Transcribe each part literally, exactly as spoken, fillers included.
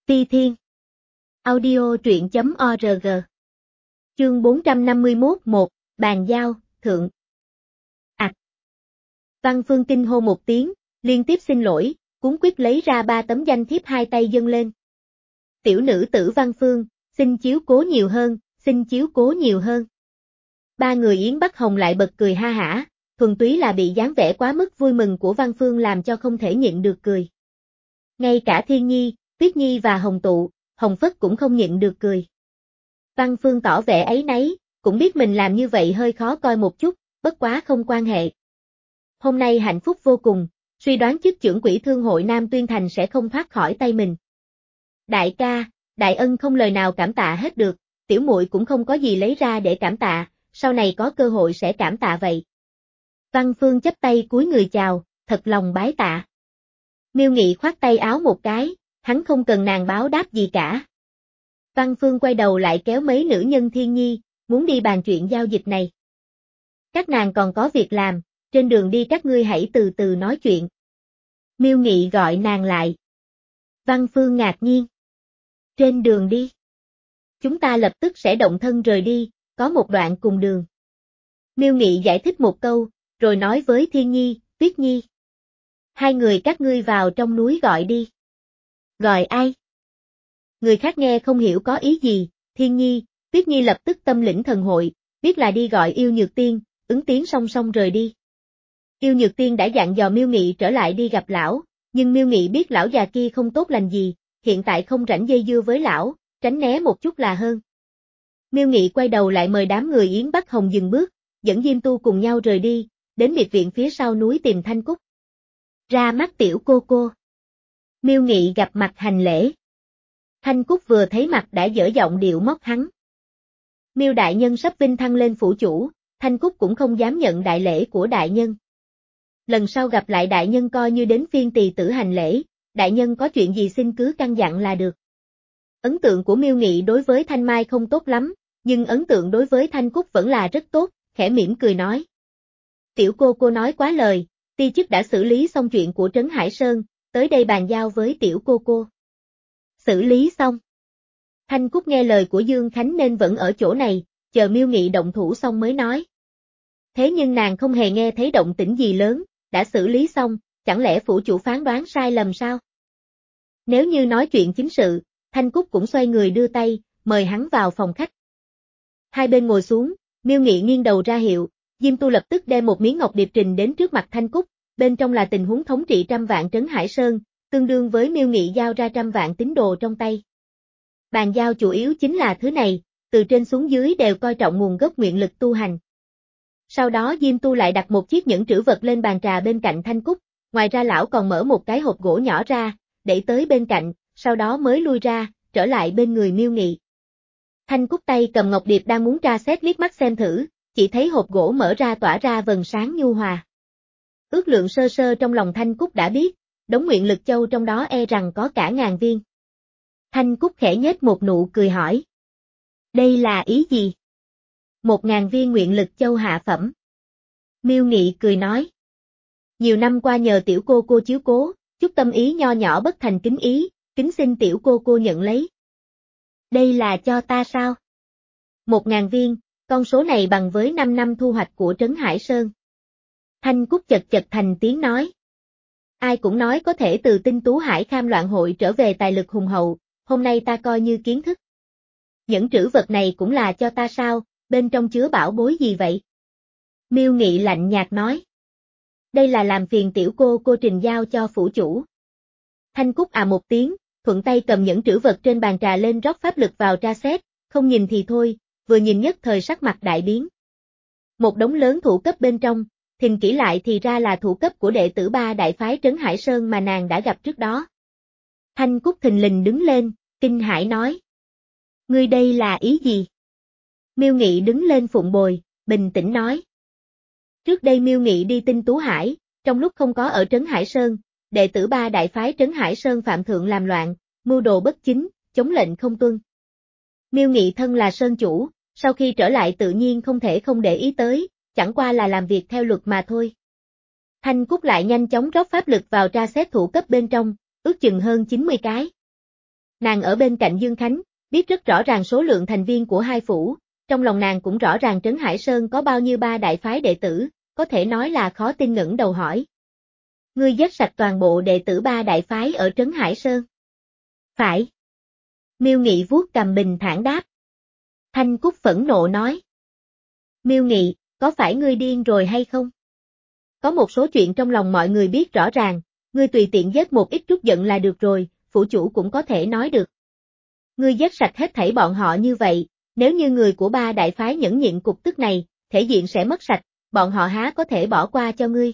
Ti Thiên. Audio truyện chấm org. Chương bốn trăm năm mươi mốt một, bàn giao, thượng. Ảch. Văn Phương kinh hô một tiếng, liên tiếp xin lỗi, cuống quýt lấy ra ba tấm danh thiếp hai tay dâng lên. Tiểu nữ tử Văn Phương, xin chiếu cố nhiều hơn, xin chiếu cố nhiều hơn. Ba người Yến Bắc Hồng lại bật cười ha hả, thuần túy là bị dáng vẻ quá mức vui mừng của Văn Phương làm cho không thể nhịn được cười. Ngay cả Thiên Nhi, Tuyết Nhi và Hồng Tụ, Hồng Phất cũng không nhịn được cười. Văn Phương tỏ vẻ áy náy, cũng biết mình làm như vậy hơi khó coi một chút, bất quá không quan hệ. Hôm nay hạnh phúc vô cùng, suy đoán chức trưởng quỹ thương hội Nam Tuyên Thành sẽ không thoát khỏi tay mình. Đại ca, đại ân không lời nào cảm tạ hết được, tiểu muội cũng không có gì lấy ra để cảm tạ, sau này có cơ hội sẽ cảm tạ vậy. Văn Phương chắp tay cúi người chào, thật lòng bái tạ. Miêu Nghị khoát tay áo một cái, hắn không cần nàng báo đáp gì cả. Văn Phương quay đầu lại kéo mấy nữ nhân Thiên Nhi, muốn đi bàn chuyện giao dịch này. Các nàng còn có việc làm, trên đường đi các ngươi hãy từ từ nói chuyện. Miêu Nghị gọi nàng lại. Văn Phương ngạc nhiên. Trên đường đi. Chúng ta lập tức sẽ động thân rời đi, có một đoạn cùng đường. Miêu Nghị giải thích một câu, rồi nói với Thiên Nhi, Tuyết Nhi. Hai người các ngươi vào trong núi gọi đi. Gọi ai? Người khác nghe không hiểu có ý gì, Thiên Nhi, Tuyết Nhi lập tức tâm lĩnh thần hội, biết là đi gọi Yêu Nhược Tiên, ứng tiếng song song rời đi. Yêu Nhược Tiên đã dặn dò Miêu Nghị trở lại đi gặp lão, nhưng Miêu Nghị biết lão già kia không tốt lành gì, hiện tại không rảnh dây dưa với lão, tránh né một chút là hơn. Miêu Nghị quay đầu lại mời đám người Yến Bắc Hồng dừng bước, dẫn Diêm Tu cùng nhau rời đi, đến biệt viện phía sau núi tìm Thanh Cúc. Ra mắt tiểu cô cô. Miêu Nghị gặp mặt hành lễ. Thanh Cúc vừa thấy mặt đã dở giọng điệu móc hắn. Miêu đại nhân sắp vinh thăng lên phủ chủ, Thanh Cúc cũng không dám nhận đại lễ của đại nhân. Lần sau gặp lại đại nhân coi như đến phiên tỳ tử hành lễ, đại nhân có chuyện gì xin cứ căn dặn là được. Ấn tượng của Miêu Nghị đối với Thanh Mai không tốt lắm, nhưng ấn tượng đối với Thanh Cúc vẫn là rất tốt, khẽ mỉm cười nói. Tiểu cô cô nói quá lời, ti chức đã xử lý xong chuyện của Trấn Hải Sơn, tới đây bàn giao với tiểu cô cô. Xử lý xong. Thanh Cúc nghe lời của Dương Khánh nên vẫn ở chỗ này, chờ Miêu Nghị động thủ xong mới nói. Thế nhưng nàng không hề nghe thấy động tĩnh gì lớn, đã xử lý xong, chẳng lẽ phủ chủ phán đoán sai lầm sao? Nếu như nói chuyện chính sự, Thanh Cúc cũng xoay người đưa tay, mời hắn vào phòng khách. Hai bên ngồi xuống, Miêu Nghị nghiêng đầu ra hiệu, Diêm Tu lập tức đem một miếng ngọc điệp trình đến trước mặt Thanh Cúc, bên trong là tình huống thống trị trăm vạn Trấn Hải Sơn, tương đương với Miêu Nghị giao ra trăm vạn tín đồ trong tay. Bàn giao chủ yếu chính là thứ này, từ trên xuống dưới đều coi trọng nguồn gốc nguyện lực tu hành. Sau đó Diêm Tu lại đặt một chiếc nhẫn trữ vật lên bàn trà bên cạnh Thanh Cúc, ngoài ra lão còn mở một cái hộp gỗ nhỏ ra, đẩy tới bên cạnh, sau đó mới lui ra, trở lại bên người Miêu Nghị. Thanh Cúc tay cầm ngọc điệp đang muốn tra xét liếc mắt xem thử, chỉ thấy hộp gỗ mở ra tỏa ra vầng sáng nhu hòa. Ước lượng sơ sơ trong lòng Thanh Cúc đã biết, đống nguyện lực châu trong đó e rằng có cả ngàn viên. Thanh Cúc khẽ nhếch một nụ cười hỏi. Đây là ý gì? Một ngàn viên nguyện lực châu hạ phẩm. Miêu Nghị cười nói. Nhiều năm qua nhờ tiểu cô cô chiếu cố, chút tâm ý nho nhỏ bất thành kính ý, kính xin tiểu cô cô nhận lấy. Đây là cho ta sao? Một ngàn viên, con số này bằng với năm năm thu hoạch của Trấn Hải Sơn. Thanh Cúc chật chật thành tiếng nói. Ai cũng nói có thể từ Tinh Tú Hải Kham Loạn Hội trở về tài lực hùng hậu, hôm nay ta coi như kiến thức. Những trữ vật này cũng là cho ta sao, bên trong chứa bảo bối gì vậy? Miêu Nghị lạnh nhạt nói. Đây là làm phiền tiểu cô cô trình giao cho phủ chủ. Thanh Cúc à một tiếng, thuận tay cầm những trữ vật trên bàn trà lên rót pháp lực vào tra xét, không nhìn thì thôi, vừa nhìn nhất thời sắc mặt đại biến. Một đống lớn thủ cấp bên trong, thình kỹ lại thì ra là thủ cấp của đệ tử ba đại phái Trấn Hải Sơn mà nàng đã gặp trước đó. Thanh Cúc thình lình đứng lên, kinh hãi nói. Ngươi đây là ý gì? Miêu Nghị đứng lên phụng bồi, bình tĩnh nói. Trước đây Miêu Nghị đi Tinh Tú Hải, trong lúc không có ở Trấn Hải Sơn, đệ tử ba đại phái Trấn Hải Sơn phạm thượng làm loạn, mưu đồ bất chính, chống lệnh không tuân. Miêu Nghị thân là Sơn chủ, sau khi trở lại tự nhiên không thể không để ý tới, chẳng qua là làm việc theo luật mà thôi. Thanh Cúc lại nhanh chóng rót pháp lực vào tra xét thủ cấp bên trong, ước chừng hơn chín mươi cái. Nàng ở bên cạnh Dương Khánh, biết rất rõ ràng số lượng thành viên của hai phủ, trong lòng nàng cũng rõ ràng Trấn Hải Sơn có bao nhiêu ba đại phái đệ tử, có thể nói là khó tin ngẩng đầu hỏi. Ngươi giết sạch toàn bộ đệ tử ba đại phái ở Trấn Hải Sơn. Phải. Miêu Nghị vuốt cầm bình thản đáp. Thanh Cúc phẫn nộ nói. Miêu Nghị, có phải ngươi điên rồi hay không? Có một số chuyện trong lòng mọi người biết rõ ràng, ngươi tùy tiện giết một ít trút giận là được rồi, phủ chủ cũng có thể nói được. Ngươi giết sạch hết thảy bọn họ như vậy, nếu như người của ba đại phái nhẫn nhịn cục tức này, thể diện sẽ mất sạch, bọn họ há có thể bỏ qua cho ngươi.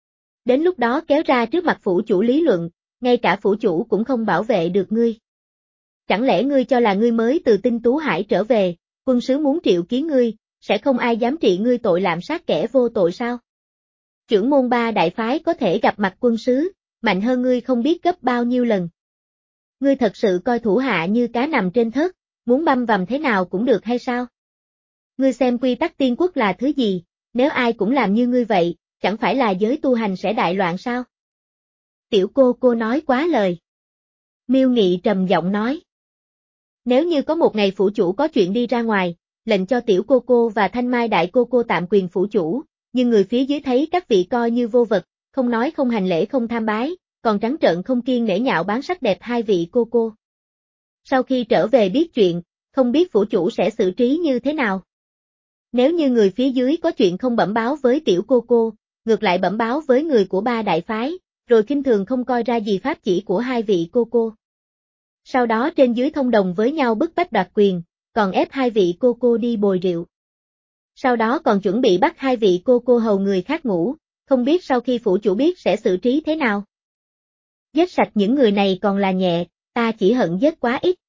Đến lúc đó kéo ra trước mặt phủ chủ lý luận, ngay cả phủ chủ cũng không bảo vệ được ngươi. Chẳng lẽ ngươi cho là ngươi mới từ Tinh Tú Hải trở về, quân sứ muốn triệu kiến ngươi, sẽ không ai dám trị ngươi tội lạm sát kẻ vô tội sao? Trưởng môn ba đại phái có thể gặp mặt quân sứ, mạnh hơn ngươi không biết gấp bao nhiêu lần. Ngươi thật sự coi thủ hạ như cá nằm trên thớt, muốn băm vằm thế nào cũng được hay sao? Ngươi xem quy tắc tiên quốc là thứ gì, nếu ai cũng làm như ngươi vậy, chẳng phải là giới tu hành sẽ đại loạn sao? Tiểu cô cô nói quá lời. Miêu Nghị trầm giọng nói. Nếu như có một ngày phủ chủ có chuyện đi ra ngoài, lệnh cho tiểu cô cô và Thanh Mai đại cô cô tạm quyền phủ chủ, nhưng người phía dưới thấy các vị coi như vô vật, không nói không hành lễ không tham bái, còn trắng trợn không kiêng nể nhạo bán sắc đẹp hai vị cô cô. Sau khi trở về biết chuyện, không biết phủ chủ sẽ xử trí như thế nào. Nếu như người phía dưới có chuyện không bẩm báo với tiểu cô cô, ngược lại bẩm báo với người của ba đại phái, rồi khinh thường không coi ra gì pháp chỉ của hai vị cô cô. Sau đó trên dưới thông đồng với nhau bức bách đoạt quyền, còn ép hai vị cô cô đi bồi rượu. Sau đó còn chuẩn bị bắt hai vị cô cô hầu người khác ngủ, không biết sau khi phủ chủ biết sẽ xử trí thế nào. Giết sạch những người này còn là nhẹ, ta chỉ hận giết quá ít.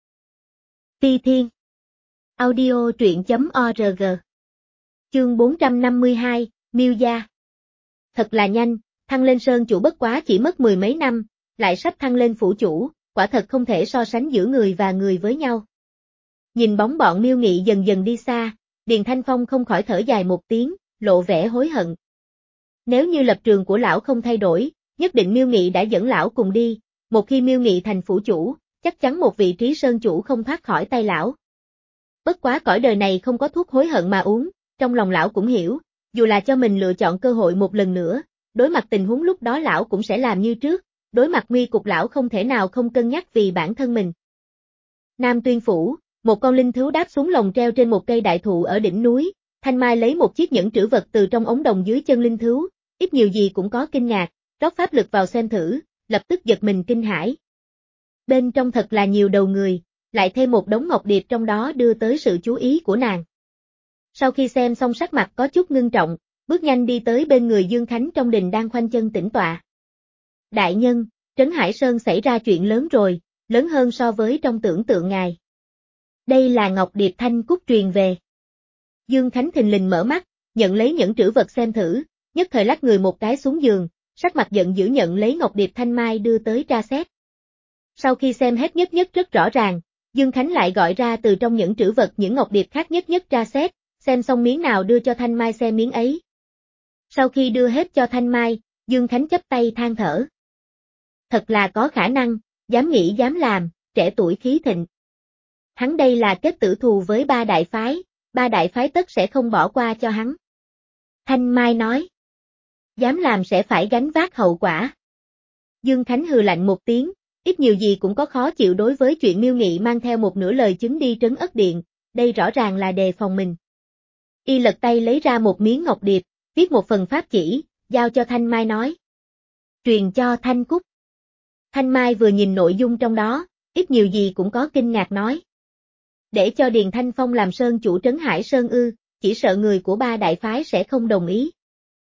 Ti Thiên Audio truyện chấm org Chương bốn trăm năm mươi hai, Miêu Gia. Thật là nhanh, thăng lên sơn chủ bất quá chỉ mất mười mấy năm, lại sắp thăng lên phủ chủ, quả thật không thể so sánh giữa người và người với nhau. Nhìn bóng bọn Miêu Nghị dần dần đi xa, Điền Thanh Phong không khỏi thở dài một tiếng, lộ vẻ hối hận. Nếu như lập trường của lão không thay đổi, nhất định Miêu Nghị đã dẫn lão cùng đi, một khi Miêu Nghị thành phủ chủ, chắc chắn một vị trí sơn chủ không thoát khỏi tay lão. Bất quá cõi đời này không có thuốc hối hận mà uống, trong lòng lão cũng hiểu, dù là cho mình lựa chọn cơ hội một lần nữa, đối mặt tình huống lúc đó lão cũng sẽ làm như trước, đối mặt nguy cục lão không thể nào không cân nhắc vì bản thân mình. Nam Tuyên Phủ, một con linh thú đáp xuống lồng treo trên một cây đại thụ ở đỉnh núi, Thanh Mai lấy một chiếc nhẫn trữ vật từ trong ống đồng dưới chân linh thú, ít nhiều gì cũng có kinh ngạc, rót pháp lực vào xem thử, lập tức giật mình kinh hãi. Bên trong thật là nhiều đầu người, lại thêm một đống ngọc điệp trong đó đưa tới sự chú ý của nàng. Sau khi xem xong sắc mặt có chút ngưng trọng, bước nhanh đi tới bên người Dương Khánh trong đình đang khoanh chân tĩnh tọa. Đại nhân, Trấn Hải Sơn xảy ra chuyện lớn rồi, lớn hơn so với trong tưởng tượng ngài. Đây là ngọc điệp Thanh Cúc truyền về. Dương Khánh thình lình mở mắt, nhận lấy những trữ vật xem thử, nhất thời lắc người một cái xuống giường, sắc mặt giận dữ nhận lấy ngọc điệp Thanh Mai đưa tới tra xét. Sau khi xem hết nhất nhất rất rõ ràng, Dương Khánh lại gọi ra từ trong những trữ vật những ngọc điệp khác nhất nhất tra xét, xem xong miếng nào đưa cho Thanh Mai xem miếng ấy. Sau khi đưa hết cho Thanh Mai, Dương Khánh chắp tay than thở. Thật là có khả năng, dám nghĩ dám làm, trẻ tuổi khí thịnh. Hắn đây là kết tử thù với ba đại phái, ba đại phái tất sẽ không bỏ qua cho hắn. Thanh Mai nói. Dám làm sẽ phải gánh vác hậu quả. Dương Khánh hừ lạnh một tiếng, ít nhiều gì cũng có khó chịu đối với chuyện Miêu Nghị mang theo một nửa lời chứng đi trấn ất điện, đây rõ ràng là đề phòng mình. Y lật tay lấy ra một miếng ngọc điệp, viết một phần pháp chỉ, giao cho Thanh Mai nói. Truyền cho Thanh Cúc. Thanh Mai vừa nhìn nội dung trong đó, ít nhiều gì cũng có kinh ngạc nói. Để cho Điền Thanh Phong làm sơn chủ Trấn Hải Sơn ư, chỉ sợ người của ba đại phái sẽ không đồng ý.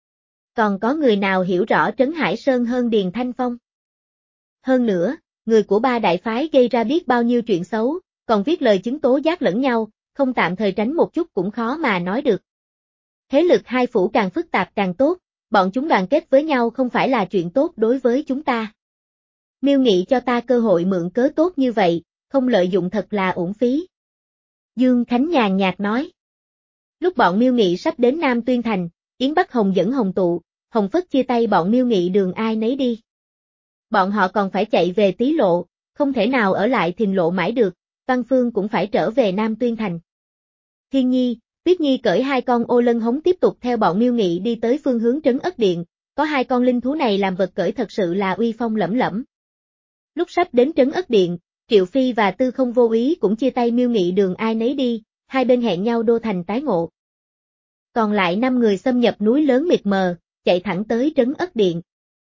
Còn có người nào hiểu rõ Trấn Hải Sơn hơn Điền Thanh Phong? Hơn nữa, người của ba đại phái gây ra biết bao nhiêu chuyện xấu, còn viết lời chứng tố giác lẫn nhau, không tạm thời tránh một chút cũng khó mà nói được. Thế lực hai phủ càng phức tạp càng tốt, bọn chúng đoàn kết với nhau không phải là chuyện tốt đối với chúng ta. Miêu Nghị cho ta cơ hội mượn cớ tốt như vậy, không lợi dụng thật là uổng phí. Dương Khánh nhàn nhạt nói. Lúc bọn Miêu Nghị sắp đến Nam Tuyên Thành, Yến Bắc Hồng dẫn Hồng Tụ, Hồng Phất chia tay bọn Miêu Nghị đường ai nấy đi. Bọn họ còn phải chạy về Tý Lộ, không thể nào ở lại Thìn Lộ mãi được, Văn Phương cũng phải trở về Nam Tuyên Thành. Thiên Nhi, Tuyết Nhi cởi hai con ô lân hống tiếp tục theo bọn Miêu Nghị đi tới phương hướng Trấn Ất Điện, có hai con linh thú này làm vật cởi thật sự là uy phong lẫm lẫm. Lúc sắp đến Trấn Ất Điện, Triệu Phi và Tư Không vô ý cũng chia tay Miêu Nghị đường ai nấy đi, hai bên hẹn nhau đô thành tái ngộ. Còn lại năm người xâm nhập núi lớn mịt mờ, chạy thẳng tới Trấn Ất Điện.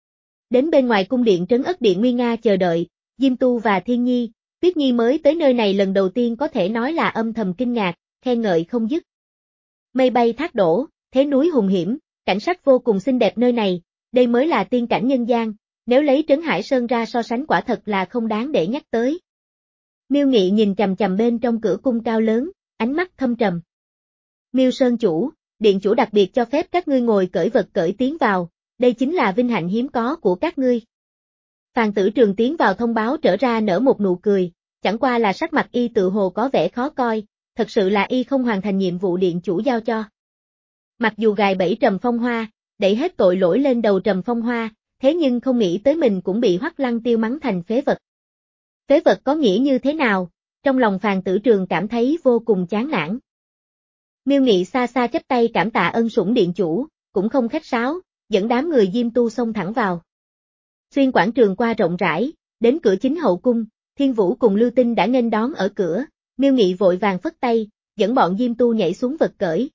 Đến bên ngoài cung điện Trấn Ất Điện nguy nga chờ đợi, Diêm Tu và Thiên Nhi, Tuyết Nhi mới tới nơi này lần đầu tiên có thể nói là âm thầm kinh ngạc, khen ngợi không dứt. Mây bay thác đổ, thế núi hùng hiểm, cảnh sắc vô cùng xinh đẹp nơi này, đây mới là tiên cảnh nhân gian, nếu lấy Trấn Hải Sơn ra so sánh quả thật là không đáng để nhắc tới. Miêu Nghị nhìn chằm chằm bên trong cửa cung cao lớn, ánh mắt thâm trầm. Miêu Sơn chủ, điện chủ đặc biệt cho phép các ngươi ngồi cởi vật cởi tiến vào, đây chính là vinh hạnh hiếm có của các ngươi. Phàn Tử Trường tiến vào thông báo trở ra nở một nụ cười, chẳng qua là sắc mặt y tự hồ có vẻ khó coi, thật sự là y không hoàn thành nhiệm vụ điện chủ giao cho. Mặc dù gài bẫy Trầm Phong Hoa, đẩy hết tội lỗi lên đầu Trầm Phong Hoa, thế nhưng không nghĩ tới mình cũng bị Hoắc Lăng Tiêu mắng thành phế vật. Phế vật có nghĩa như thế nào? Trong lòng Phàn Tử Trường cảm thấy vô cùng chán nản. Miêu Nghị xa xa chắp tay cảm tạ ân sủng điện chủ, cũng không khách sáo, dẫn đám người Diêm Tu xông thẳng vào. Xuyên quảng trường qua rộng rãi, đến cửa chính hậu cung, Thiên Vũ cùng Lưu Tinh đã nghênh đón ở cửa, Miêu Nghị vội vàng phất tay, dẫn bọn Diêm Tu nhảy xuống vật cởi.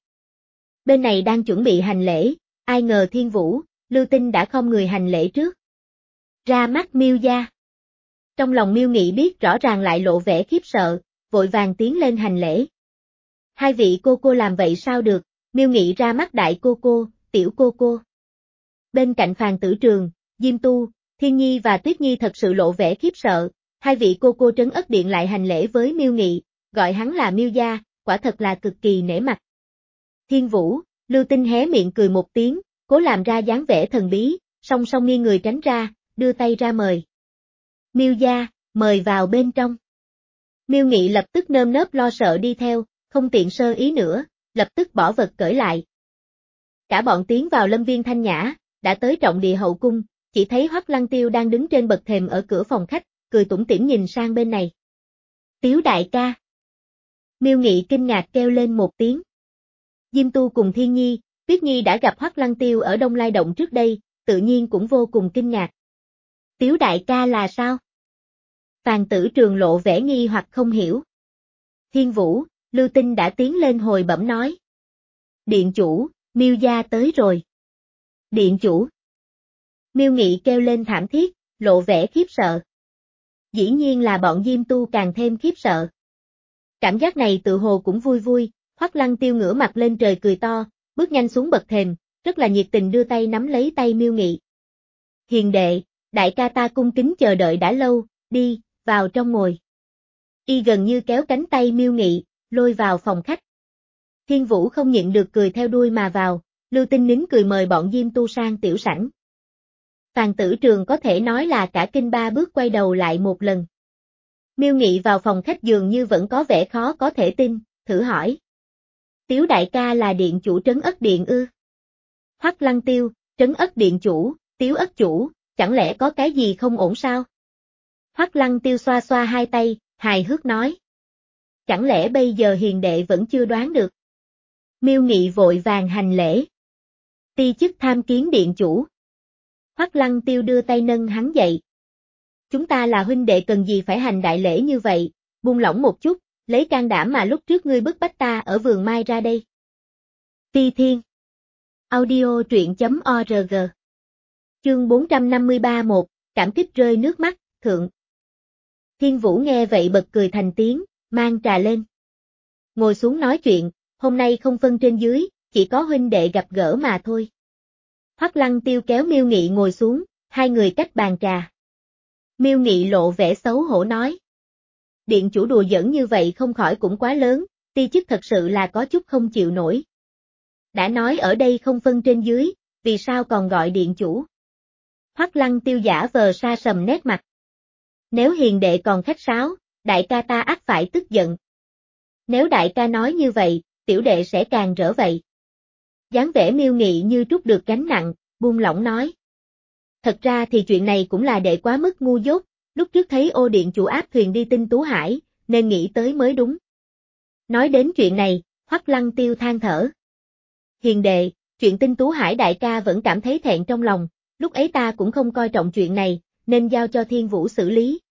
Bên này đang chuẩn bị hành lễ, ai ngờ Thiên Vũ, Lưu Tinh đã không người hành lễ trước. Ra mắt Miêu gia. Trong lòng Miêu Nghị biết rõ ràng lại lộ vẻ khiếp sợ, vội vàng tiến lên hành lễ. Hai vị cô cô làm vậy sao được, Miêu Nghị ra mắt đại cô cô, tiểu cô cô. Bên cạnh Phàn Tử Trường, Diêm Tu, Thiên Nhi và Tuyết Nhi thật sự lộ vẻ khiếp sợ, hai vị cô cô Trấn Ất Điện lại hành lễ với Miêu Nghị, gọi hắn là Miêu gia, quả thật là cực kỳ nể mặt. Thiên Vũ, Lưu Tinh hé miệng cười một tiếng, cố làm ra dáng vẻ thần bí, song song nghiêng người tránh ra, đưa tay ra mời. Miêu gia, mời vào bên trong. Miêu Nghị lập tức nơm nớp lo sợ đi theo, không tiện sơ ý nữa, lập tức bỏ vật cởi lại. Cả bọn tiến vào lâm viên thanh nhã, đã tới trọng địa hậu cung, chỉ thấy Hoắc Lăng Tiêu đang đứng trên bậc thềm ở cửa phòng khách, cười tủm tỉm nhìn sang bên này. Tiếu đại ca. Miêu Nghị kinh ngạc kêu lên một tiếng. Diêm Tu cùng Thiên Nhi, Tuyết Nhi đã gặp Hoắc Lăng Tiêu ở Đông Lai Động trước đây, tự nhiên cũng vô cùng kinh ngạc. Tiếu đại ca là sao? Phàn Tử Trường lộ vẻ nghi hoặc không hiểu. Thiên Vũ, Lưu Tinh đã tiến lên hồi bẩm nói. Điện chủ, Miêu gia tới rồi. Điện chủ. Miêu Nghị kêu lên thảm thiết, lộ vẻ khiếp sợ. Dĩ nhiên là bọn Diêm Tu càng thêm khiếp sợ. Cảm giác này tự hồ cũng vui vui, Hoắc Lăng Tiêu ngửa mặt lên trời cười to, bước nhanh xuống bậc thềm, rất là nhiệt tình đưa tay nắm lấy tay Miêu Nghị. Hiền đệ, đại ca ta cung kính chờ đợi đã lâu, đi, vào trong ngồi. Y gần như kéo cánh tay Miêu Nghị, lôi vào phòng khách. Thiên Vũ không nhịn được cười theo đuôi mà vào, Lưu Tinh nín cười mời bọn Diêm Tu sang tiểu sảnh. Phàn Tử Trường có thể nói là cả kinh ba bước quay đầu lại một lần. Miêu Nghị vào phòng khách dường như vẫn có vẻ khó có thể tin, thử hỏi. Tiếu đại ca là điện chủ Trấn Ất Điện ư? Hoắc Lăng Tiêu, Trấn Ất Điện chủ, Tiếu Ất chủ, chẳng lẽ có cái gì không ổn sao? Hoắc Lăng Tiêu xoa xoa hai tay, hài hước nói. Chẳng lẽ bây giờ hiền đệ vẫn chưa đoán được? Miêu Nghị vội vàng hành lễ. Ti chức tham kiến điện chủ. Hoắc Lăng Tiêu đưa tay nâng hắn dậy. Chúng ta là huynh đệ cần gì phải hành đại lễ như vậy, buông lỏng một chút, lấy can đảm mà lúc trước ngươi bức bách ta ở vườn mai ra đây. Phi Thiên. Audio truyện chấm org. Chương bốn trăm năm mươi ba một, cảm kích rơi nước mắt, thượng. Thiên Vũ nghe vậy bật cười thành tiếng, mang trà lên. Ngồi xuống nói chuyện, hôm nay không phân trên dưới, chỉ có huynh đệ gặp gỡ mà thôi. Hoắc Lăng Tiêu kéo Miêu Nghị ngồi xuống, hai người cách bàn trà. Miêu Nghị lộ vẻ xấu hổ nói. Điện chủ đùa giỡn như vậy không khỏi cũng quá lớn, ti chức thật sự là có chút không chịu nổi. Đã nói ở đây không phân trên dưới, vì sao còn gọi điện chủ? Hoắc Lăng Tiêu giả vờ sa sầm nét mặt. Nếu hiền đệ còn khách sáo, đại ca ta ắt phải tức giận. Nếu đại ca nói như vậy, tiểu đệ sẽ càng rỡ vậy. Dáng vẻ Miêu Nghị như trút được gánh nặng, buông lỏng nói. Thật ra thì chuyện này cũng là đệ quá mức ngu dốt, lúc trước thấy Ô điện chủ áp thuyền đi Tinh Tú Hải, nên nghĩ tới mới đúng. Nói đến chuyện này, Hoắc Lăng Tiêu than thở. Hiền đệ, chuyện Tinh Tú Hải đại ca vẫn cảm thấy thẹn trong lòng, lúc ấy ta cũng không coi trọng chuyện này, nên giao cho Thiên Vũ xử lý.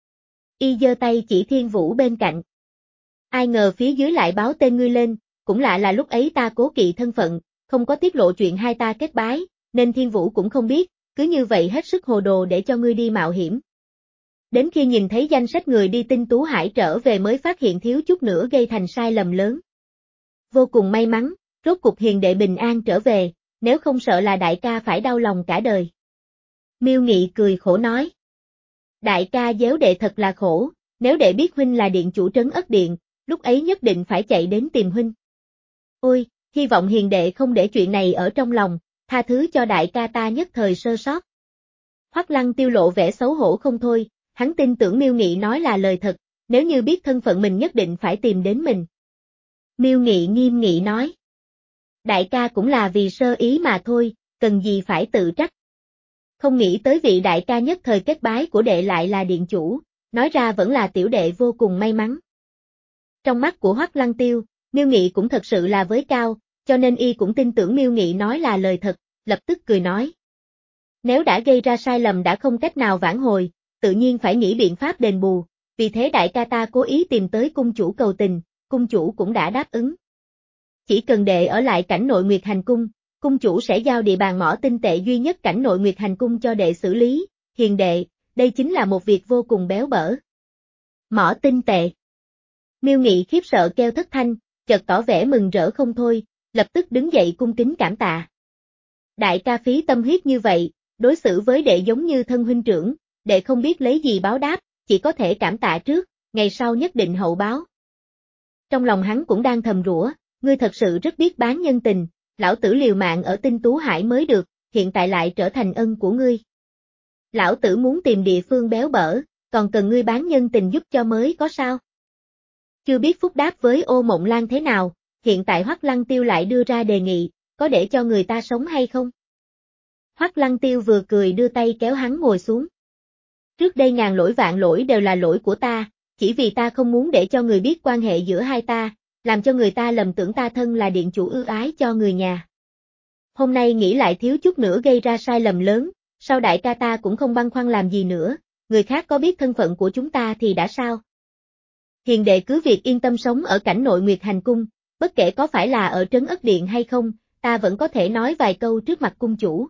Y giơ tay chỉ Thiên Vũ bên cạnh. Ai ngờ phía dưới lại báo tên ngươi lên, cũng lạ là lúc ấy ta cố kỵ thân phận, không có tiết lộ chuyện hai ta kết bái, nên Thiên Vũ cũng không biết, cứ như vậy hết sức hồ đồ để cho ngươi đi mạo hiểm. Đến khi nhìn thấy danh sách người đi Tinh Tú Hải trở về mới phát hiện thiếu chút nữa gây thành sai lầm lớn. Vô cùng may mắn, rốt cục hiền đệ bình an trở về, nếu không sợ là đại ca phải đau lòng cả đời. Miêu Nghị cười khổ nói. Đại ca giấu đệ thật là khổ, nếu đệ biết huynh là điện chủ trấn Ất Điện, lúc ấy nhất định phải chạy đến tìm huynh. Ôi, hy vọng hiền đệ không để chuyện này ở trong lòng, tha thứ cho đại ca ta nhất thời sơ sót. Hoắc Lăng Tiêu lộ vẻ xấu hổ không thôi, hắn tin tưởng Miêu Nghị nói là lời thật, nếu như biết thân phận mình nhất định phải tìm đến mình. Miêu Nghị nghiêm nghị nói. Đại ca cũng là vì sơ ý mà thôi, cần gì phải tự trách. Không nghĩ tới vị đại ca nhất thời kết bái của đệ lại là điện chủ, nói ra vẫn là tiểu đệ vô cùng may mắn. Trong mắt của Hoắc Lăng Tiêu, Miêu Nghị cũng thật sự là với cao, cho nên y cũng tin tưởng Miêu Nghị nói là lời thật, lập tức cười nói. Nếu đã gây ra sai lầm đã không cách nào vãn hồi, tự nhiên phải nghĩ biện pháp đền bù, vì thế đại ca ta cố ý tìm tới cung chủ cầu tình, cung chủ cũng đã đáp ứng. Chỉ cần đệ ở lại cảnh nội Nguyệt Hành Cung, cung chủ sẽ giao địa bàn mỏ tinh tệ duy nhất cảnh nội Nguyệt Hành Cung cho đệ xử lý, hiền đệ, đây chính là một việc vô cùng béo bở. Mỏ tinh tệ. Miêu Nghị khiếp sợ kêu thất thanh, chợt tỏ vẻ mừng rỡ không thôi, lập tức đứng dậy cung kính cảm tạ. Đại ca phí tâm huyết như vậy, đối xử với đệ giống như thân huynh trưởng, đệ không biết lấy gì báo đáp, chỉ có thể cảm tạ trước, ngày sau nhất định hậu báo. Trong lòng hắn cũng đang thầm rủa, ngươi thật sự rất biết bán nhân tình, lão tử liều mạng ở Tinh Tú Hải mới được, hiện tại lại trở thành ân của ngươi. Lão tử muốn tìm địa phương béo bở, còn cần ngươi bán nhân tình giúp cho mới có sao. Chưa biết phúc đáp với Ô Mộng Lan thế nào, hiện tại Hoắc Lăng Tiêu lại đưa ra đề nghị, có để cho người ta sống hay không? Hoắc Lăng Tiêu vừa cười đưa tay kéo hắn ngồi xuống. Trước đây ngàn lỗi vạn lỗi đều là lỗi của ta, chỉ vì ta không muốn để cho người biết quan hệ giữa hai ta, làm cho người ta lầm tưởng ta thân là điện chủ ưu ái cho người nhà. Hôm nay nghĩ lại thiếu chút nữa gây ra sai lầm lớn, sau đại ca ta cũng không băn khoăn làm gì nữa, người khác có biết thân phận của chúng ta thì đã sao? Hiền đệ cứ việc yên tâm sống ở cảnh nội Nguyệt Hành Cung, bất kể có phải là ở trấn Ất Điện hay không, ta vẫn có thể nói vài câu trước mặt cung chủ.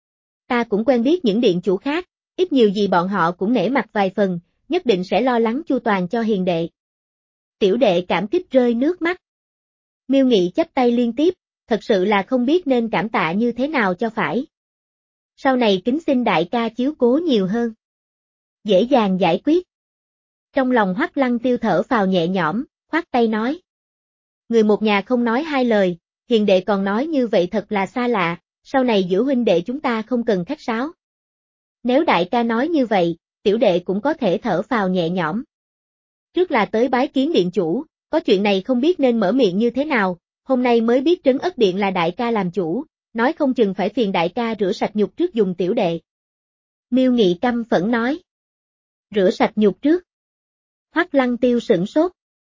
Ta cũng quen biết những điện chủ khác, ít nhiều gì bọn họ cũng nể mặt vài phần, nhất định sẽ lo lắng chu toàn cho hiền đệ. Tiểu đệ cảm kích rơi nước mắt. Miêu Nghị chắp tay liên tiếp, thật sự là không biết nên cảm tạ như thế nào cho phải. Sau này kính xin đại ca chiếu cố nhiều hơn. Dễ dàng giải quyết. Trong lòng Hoắc Lăng Tiêu thở phào nhẹ nhõm, khoát tay nói. Người một nhà không nói hai lời, hiền đệ còn nói như vậy thật là xa lạ, sau này giữa huynh đệ chúng ta không cần khách sáo. Nếu đại ca nói như vậy, tiểu đệ cũng có thể thở phào nhẹ nhõm. Trước là tới bái kiến điện chủ, có chuyện này không biết nên mở miệng như thế nào, hôm nay mới biết trấn Ất Điện là đại ca làm chủ, nói không chừng phải phiền đại ca rửa sạch nhục trước dùng tiểu đệ. Miêu Nghị căm phẫn nói. Rửa sạch nhục trước. Hoắc Lăng Tiêu sửng sốt.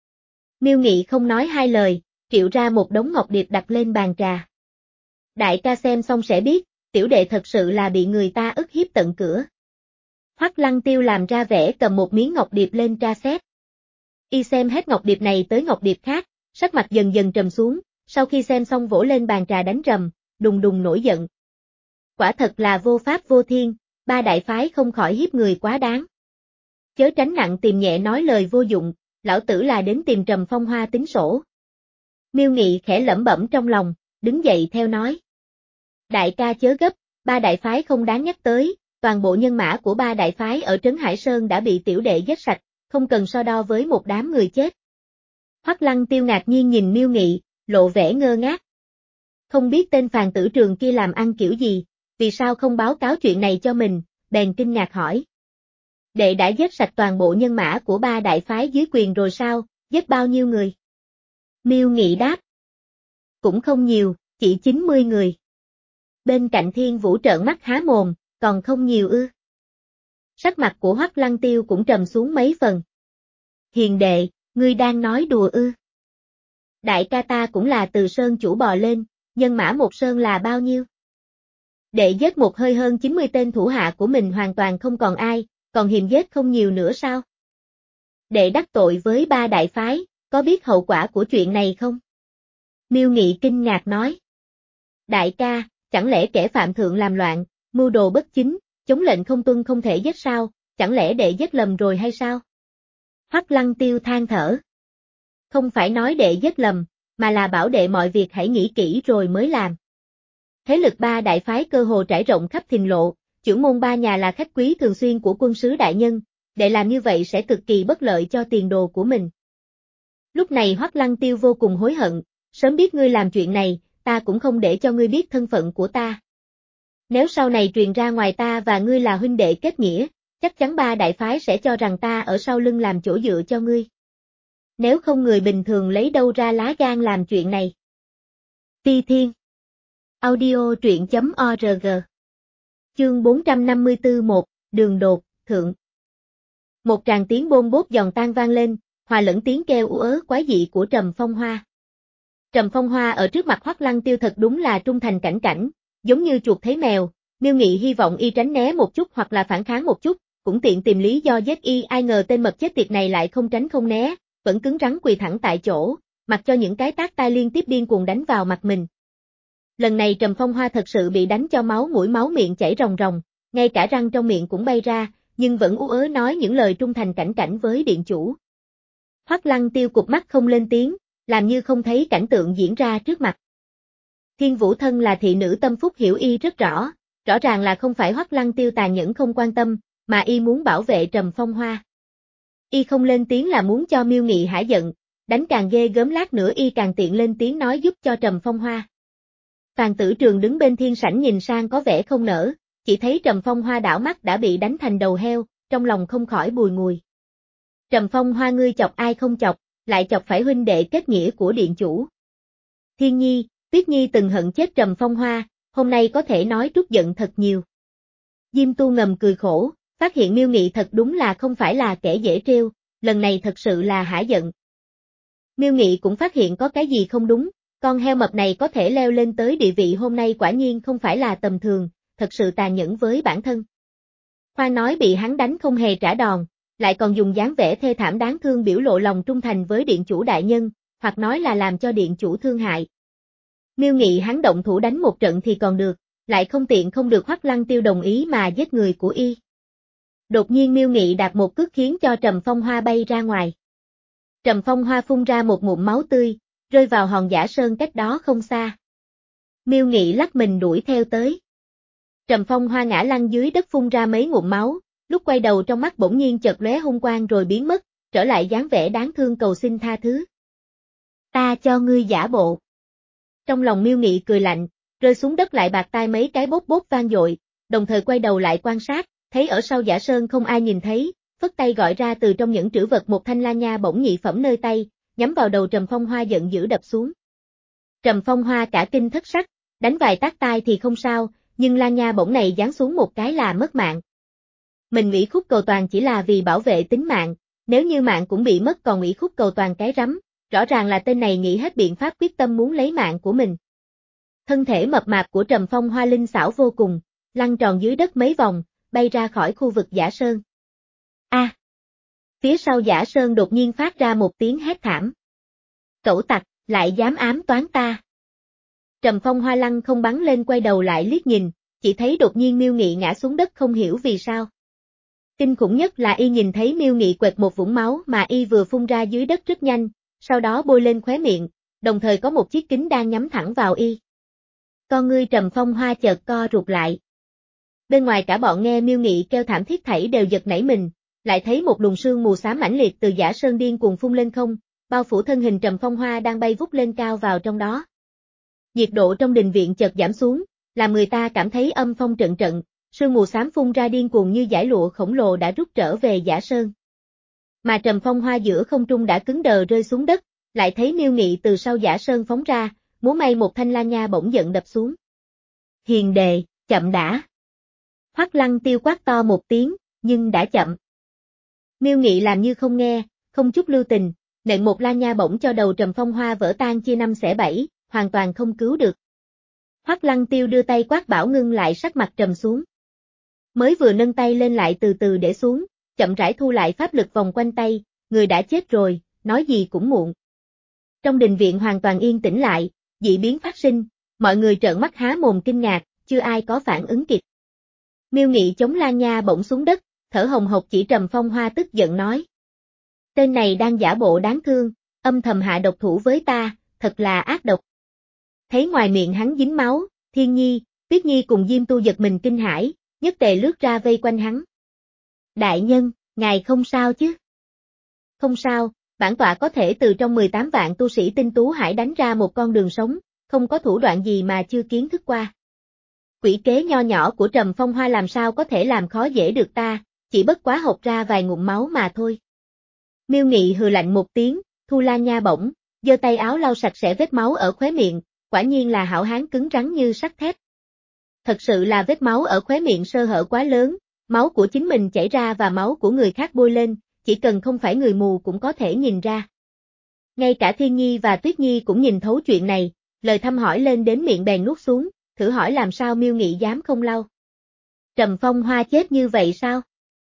Miêu Nghị không nói hai lời, triệu ra một đống ngọc điệp đặt lên bàn trà. Đại ca xem xong sẽ biết, tiểu đệ thật sự là bị người ta ức hiếp tận cửa. Hoắc Lăng Tiêu làm ra vẻ cầm một miếng ngọc điệp lên tra xét. Y xem hết ngọc điệp này tới ngọc điệp khác, sắc mặt dần dần trầm xuống, sau khi xem xong vỗ lên bàn trà đánh rầm, đùng đùng nổi giận. Quả thật là vô pháp vô thiên, ba đại phái không khỏi hiếp người quá đáng. Chớ tránh nặng tìm nhẹ nói lời vô dụng, lão tử là đến tìm Trầm Phong Hoa tính sổ. Miêu Nghị khẽ lẩm bẩm trong lòng, đứng dậy theo nói. Đại ca chớ gấp, ba đại phái không đáng nhắc tới, toàn bộ nhân mã của ba đại phái ở Trấn Hải Sơn đã bị tiểu đệ giết sạch, không cần so đo với một đám người chết. Hoắc Lăng Tiêu ngạc nhiên nhìn Miêu Nghị, lộ vẻ ngơ ngác. Không biết tên phàn tử Trường kia làm ăn kiểu gì, vì sao không báo cáo chuyện này cho mình, bèn kinh ngạc hỏi. Đệ đã giết sạch toàn bộ nhân mã của ba đại phái dưới quyền rồi sao, giết bao nhiêu người? Miêu Nghị đáp. Cũng không nhiều, chỉ chín mươi người. Bên cạnh Thiên Vũ trợn mắt há mồm, còn không nhiều ư? Sắc mặt của Hoắc Lăng Tiêu cũng trầm xuống mấy phần. Hiền đệ, ngươi đang nói đùa ư? Đại ca ta cũng là từ sơn chủ bò lên, nhân mã một sơn là bao nhiêu? Đệ giết một hơi hơn chín mươi tên thủ hạ của mình hoàn toàn không còn ai, còn hiềm giết không nhiều nữa sao? Đệ đắc tội với ba đại phái, có biết hậu quả của chuyện này không? Miêu Nghị kinh ngạc nói. Đại ca, chẳng lẽ kẻ phạm thượng làm loạn, mưu đồ bất chính, chống lệnh không tuân không thể giết sao, chẳng lẽ đệ giết lầm rồi hay sao? Hoắc Lăng Tiêu than thở. Không phải nói đệ giết lầm, mà là bảo đệ mọi việc hãy nghĩ kỹ rồi mới làm. Thế lực ba đại phái cơ hồ trải rộng khắp Thìn Lộ, trưởng môn ba nhà là khách quý thường xuyên của quân sứ đại nhân, đệ làm như vậy sẽ cực kỳ bất lợi cho tiền đồ của mình. Lúc này Hoắc Lăng Tiêu vô cùng hối hận, sớm biết ngươi làm chuyện này, ta cũng không để cho ngươi biết thân phận của ta. Nếu sau này truyền ra ngoài ta và ngươi là huynh đệ kết nghĩa, chắc chắn ba đại phái sẽ cho rằng ta ở sau lưng làm chỗ dựa cho ngươi. Nếu không người bình thường lấy đâu ra lá gan làm chuyện này. Ti Thiên Audio truyện chấm org Chương bốn trăm năm mươi tư một, Đường đột, thượng. Một tràng tiếng bôn bốt giòn tan vang lên, hòa lẫn tiếng kêu ú ớ quái dị của Trầm Phong Hoa. Trầm Phong Hoa ở trước mặt Hoắc Lăng Tiêu thật đúng là trung thành cảnh cảnh, giống như chuột thấy mèo, Miêu Nghị hy vọng y tránh né một chút hoặc là phản kháng một chút, cũng tiện tìm lý do giết y, ai ngờ tên mập chết tiệt này lại không tránh không né, vẫn cứng rắn quỳ thẳng tại chỗ, mặc cho những cái tát tai liên tiếp điên cuồng đánh vào mặt mình. Lần này Trầm Phong Hoa thật sự bị đánh cho máu mũi máu miệng chảy ròng ròng, ngay cả răng trong miệng cũng bay ra, nhưng vẫn ú ớ nói những lời trung thành cảnh cảnh với điện chủ. Hoắc Lăng Tiêu cụp mắt không lên tiếng, làm như không thấy cảnh tượng diễn ra trước mặt. Thiên Vũ thân là thị nữ tâm phúc hiểu y rất rõ, rõ ràng là không phải Hoắc Lăng Tiêu tàn nhẫn không quan tâm, mà y muốn bảo vệ Trầm Phong Hoa. Y không lên tiếng là muốn cho Miêu Nghị hả giận, đánh càng ghê gớm lát nữa y càng tiện lên tiếng nói giúp cho Trầm Phong Hoa. Phàn Tử Trường đứng bên thiên sảnh nhìn sang có vẻ không nỡ, chỉ thấy Trầm Phong Hoa đảo mắt đã bị đánh thành đầu heo, trong lòng không khỏi bùi ngùi. Trầm Phong Hoa ngươi chọc ai không chọc, lại chọc phải huynh đệ kết nghĩa của điện chủ. Thiên Nhi, Tuyết Nhi từng hận chết Trầm Phong Hoa, hôm nay có thể nói trút giận thật nhiều. Diêm Tu ngầm cười khổ, phát hiện Miêu Nghị thật đúng là không phải là kẻ dễ trêu, lần này thật sự là hả giận. Miêu Nghị cũng phát hiện có cái gì không đúng, con heo mập này có thể leo lên tới địa vị hôm nay quả nhiên không phải là tầm thường, thật sự tàn nhẫn với bản thân. Khoan nói bị hắn đánh không hề trả đòn, lại còn dùng dáng vẻ thê thảm đáng thương biểu lộ lòng trung thành với điện chủ đại nhân, hoặc nói là làm cho điện chủ thương hại. Miêu Nghị hắn động thủ đánh một trận thì còn được, lại không tiện không được Hoắc Lăng Tiêu đồng ý mà giết người của y. Đột nhiên Miêu Nghị đạp một cước khiến cho Trầm Phong Hoa bay ra ngoài. Trầm Phong Hoa phun ra một ngụm máu tươi, rơi vào hòn giả sơn cách đó không xa. Miêu Nghị lắc mình đuổi theo tới. Trầm Phong Hoa ngã lăn dưới đất phun ra mấy ngụm máu, lúc quay đầu trong mắt bỗng nhiên chợt lóe hung quang rồi biến mất, trở lại dáng vẻ đáng thương cầu xin tha thứ. Ta cho ngươi giả bộ. Trong lòng Miêu Nghị cười lạnh, rơi xuống đất lại bạc tai mấy cái bốp bốp vang dội, đồng thời quay đầu lại quan sát, thấy ở sau giả sơn không ai nhìn thấy, phất tay gọi ra từ trong những trữ vật một thanh la nha bổng nhị phẩm nơi tay, nhắm vào đầu Trầm Phong Hoa giận dữ đập xuống. Trầm Phong Hoa cả kinh thất sắc, đánh vài tát tai thì không sao, nhưng la nha bổng này giáng xuống một cái là mất mạng. Mình ủy khúc cầu toàn chỉ là vì bảo vệ tính mạng, nếu như mạng cũng bị mất còn ủy khúc cầu toàn cái rắm, rõ ràng là tên này nghĩ hết biện pháp quyết tâm muốn lấy mạng của mình. Thân thể mập mạp của Trầm Phong Hoa linh xảo vô cùng, lăn tròn dưới đất mấy vòng, bay ra khỏi khu vực giả sơn. A! À, phía sau giả sơn đột nhiên phát ra một tiếng hét thảm. Cẩu tặc, lại dám ám toán ta. Trầm Phong Hoa lăng không bắn lên quay đầu lại liếc nhìn, chỉ thấy đột nhiên Miêu Nghị ngã xuống đất không hiểu vì sao. Kinh khủng nhất là y nhìn thấy Miêu Nghị quệt một vũng máu mà y vừa phun ra dưới đất rất nhanh, sau đó bôi lên khóe miệng, đồng thời có một chiếc kính đang nhắm thẳng vào y. Con ngươi Trầm Phong Hoa chợt co rụt lại. Bên ngoài cả bọn nghe Miêu Nghị kêu thảm thiết thảy đều giật nảy mình, lại thấy một luồng sương mù xám mãnh liệt từ giả sơn điên cuồng phun lên không, bao phủ thân hình Trầm Phong Hoa đang bay vút lên cao vào trong đó. Nhiệt độ trong đình viện chợt giảm xuống, làm người ta cảm thấy âm phong trận trận, sương mù xám phun ra điên cuồng như dải lụa khổng lồ đã rút trở về giả sơn. Mà Trầm Phong Hoa giữa không trung đã cứng đờ rơi xuống đất, lại thấy Miêu Nghị từ sau giả sơn phóng ra, múa may một thanh la nha bỗng giận đập xuống. Hiền đệ, chậm đã. Hoắc Lăng Tiêu quát to một tiếng, nhưng đã chậm. Miêu Nghị làm như không nghe, không chút lưu tình, nện một la nha bổng cho đầu Trầm Phong Hoa vỡ tan chia năm xẻ bảy, hoàn toàn không cứu được. Hoắc Lăng Tiêu đưa tay quát bảo ngưng lại, sắc mặt trầm xuống. Mới vừa nâng tay lên lại từ từ để xuống, chậm rãi thu lại pháp lực vòng quanh tay, người đã chết rồi, nói gì cũng muộn. Trong đình viện hoàn toàn yên tĩnh lại, dị biến phát sinh, mọi người trợn mắt há mồm kinh ngạc, chưa ai có phản ứng kịp. Miêu Nghị chống la nha bổng xuống đất, thở hồng hộc chỉ Trầm Phong Hoa tức giận nói. Tên này đang giả bộ đáng thương, âm thầm hạ độc thủ với ta, thật là ác độc. Thấy ngoài miệng hắn dính máu, Thiên Nhi, Tuyết Nhi cùng Diêm Tu giật mình kinh hãi, nhất tề lướt ra vây quanh hắn. Đại nhân, ngài không sao chứ? Không sao, bản tọa có thể từ trong mười tám vạn tu sĩ tinh tú hải đánh ra một con đường sống, không có thủ đoạn gì mà chưa kiến thức qua. Quỷ kế nho nhỏ của Trầm Phong Hoa làm sao có thể làm khó dễ được ta, chỉ bất quá hộc ra vài ngụm máu mà thôi. Miêu Nghị hừ lạnh một tiếng, thu la nha bổng, giơ tay áo lau sạch sẽ vết máu ở khóe miệng, quả nhiên là hảo hán cứng rắn như sắt thép. Thật sự là vết máu ở khóe miệng sơ hở quá lớn, máu của chính mình chảy ra và máu của người khác bôi lên, chỉ cần không phải người mù cũng có thể nhìn ra. Ngay cả Thiên Nhi và Tuyết Nhi cũng nhìn thấu chuyện này, lời thăm hỏi lên đến miệng bèn nuốt xuống, thử hỏi làm sao Miêu Nghị dám không lau. Trầm Phong Hoa chết như vậy sao?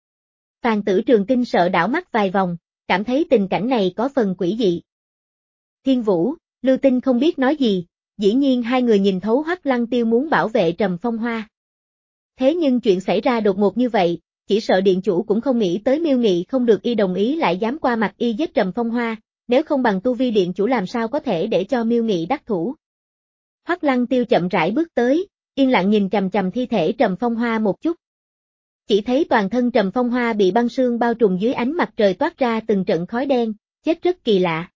Phàn Tử Trường kinh sợ đảo mắt vài vòng, cảm thấy tình cảnh này có phần quỷ dị. Thiên Vũ, Lưu Tinh không biết nói gì, dĩ nhiên hai người nhìn thấu Hoắc Lăng Tiêu muốn bảo vệ Trầm Phong Hoa. Thế nhưng chuyện xảy ra đột ngột như vậy, chỉ sợ điện chủ cũng không nghĩ tới Miêu Nghị không được y đồng ý lại dám qua mặt y giết Trầm Phong Hoa, nếu không bằng tu vi điện chủ làm sao có thể để cho Miêu Nghị đắc thủ. Hoắc Lăng Tiêu chậm rãi bước tới, yên lặng nhìn chằm chằm thi thể Trầm Phong Hoa một chút. Chỉ thấy toàn thân Trầm Phong Hoa bị băng sương bao trùm dưới ánh mặt trời toát ra từng trận khói đen, chết rất kỳ lạ.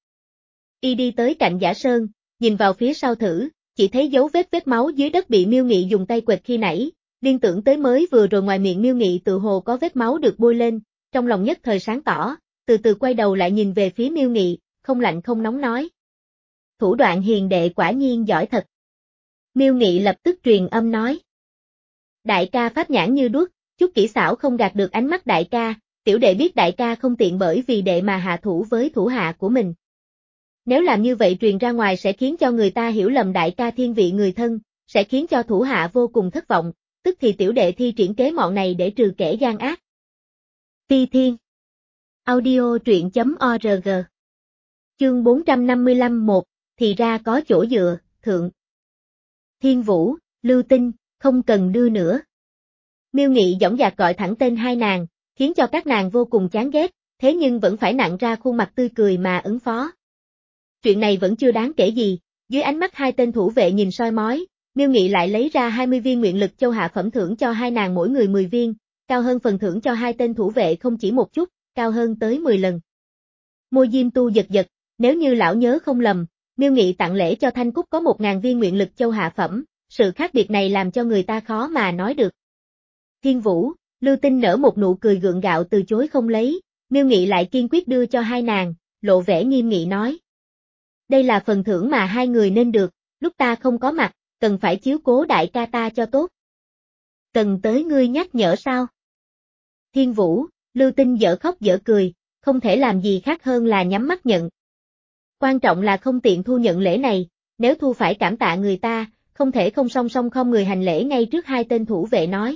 Y đi tới cạnh Giả Sơn, nhìn vào phía sau thử, chỉ thấy dấu vết vết máu dưới đất bị Miêu Nghị dùng tay quệt khi nãy, liên tưởng tới mới vừa rồi ngoài miệng Miêu Nghị tự hồ có vết máu được bôi lên, trong lòng nhất thời sáng tỏ, từ từ quay đầu lại nhìn về phía Miêu Nghị, không lạnh không nóng nói. Thủ đoạn hiền đệ quả nhiên giỏi thật. Miêu Nghị lập tức truyền âm nói. Đại ca pháp nhãn như đuốc, chút kỹ xảo không gạt được ánh mắt đại ca, tiểu đệ biết đại ca không tiện bởi vì đệ mà hạ thủ với thủ hạ của mình. Nếu làm như vậy truyền ra ngoài sẽ khiến cho người ta hiểu lầm đại ca thiên vị người thân, sẽ khiến cho thủ hạ vô cùng thất vọng, tức thì tiểu đệ thi triển kế mọn này để trừ kẻ gian ác. Ti Thiên Audio truyện chấm org Chương bốn trăm năm mươi lăm một, thì ra có chỗ dựa, thượng. Thiên Vũ, Lưu Tinh, không cần đưa nữa. Miêu Nghị dõng dạc gọi thẳng tên hai nàng, khiến cho các nàng vô cùng chán ghét, thế nhưng vẫn phải nặn ra khuôn mặt tươi cười mà ứng phó. Chuyện này vẫn chưa đáng kể gì, dưới ánh mắt hai tên thủ vệ nhìn soi mói, Miêu Nghị lại lấy ra hai mươi viên nguyện lực châu hạ phẩm thưởng cho hai nàng mỗi người mười viên, cao hơn phần thưởng cho hai tên thủ vệ không chỉ một chút, cao hơn tới mười lần. Môi Diêm Tu giật giật, nếu như lão nhớ không lầm, Miêu Nghị tặng lễ cho Thanh Cúc có một ngàn viên nguyện lực châu hạ phẩm, sự khác biệt này làm cho người ta khó mà nói được. Thiên Vũ, Lưu Tinh nở một nụ cười gượng gạo từ chối không lấy, Miêu Nghị lại kiên quyết đưa cho hai nàng, lộ vẻ nghiêm nghị nói. Đây là phần thưởng mà hai người nên được, lúc ta không có mặt, cần phải chiếu cố đại ca ta cho tốt. Cần tới ngươi nhắc nhở sao? Thiên Vũ, Lưu Tinh dở khóc dở cười, không thể làm gì khác hơn là nhắm mắt nhận. Quan trọng là không tiện thu nhận lễ này, nếu thu phải cảm tạ người ta, không thể không song song không người hành lễ ngay trước hai tên thủ vệ nói.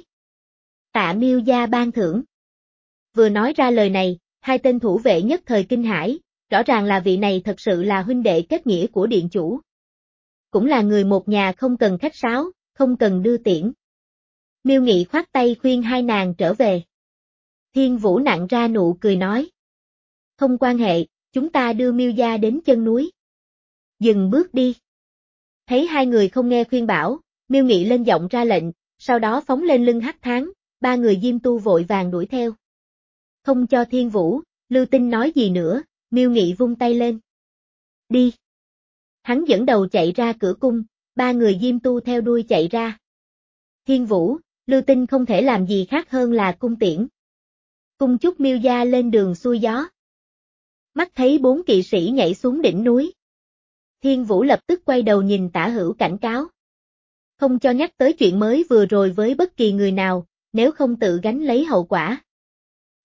Tạ Miêu gia ban thưởng. Vừa nói ra lời này, hai tên thủ vệ nhất thời kinh hãi, rõ ràng là vị này thật sự là huynh đệ kết nghĩa của điện chủ. Cũng là người một nhà không cần khách sáo, không cần đưa tiễn. Miêu Nghị khoát tay khuyên hai nàng trở về. Thiên Vũ nặn ra nụ cười nói. Không quan hệ, chúng ta đưa Miêu gia đến chân núi. Dừng bước đi. Thấy hai người không nghe khuyên bảo, Miêu Nghị lên giọng ra lệnh, sau đó phóng lên lưng hắc tháng, ba người Diêm Tu vội vàng đuổi theo. Không cho Thiên Vũ, Lưu Tinh nói gì nữa, Miêu Nghị vung tay lên. Đi. Hắn dẫn đầu chạy ra cửa cung, ba người Diêm Tu theo đuôi chạy ra. Thiên Vũ, Lưu Tinh không thể làm gì khác hơn là cung tiễn. Cung chúc Miêu gia lên đường xuôi gió. Mắt thấy bốn kỵ sĩ nhảy xuống đỉnh núi. Thiên Vũ lập tức quay đầu nhìn Tả Hữu cảnh cáo. Không cho nhắc tới chuyện mới vừa rồi với bất kỳ người nào, nếu không tự gánh lấy hậu quả.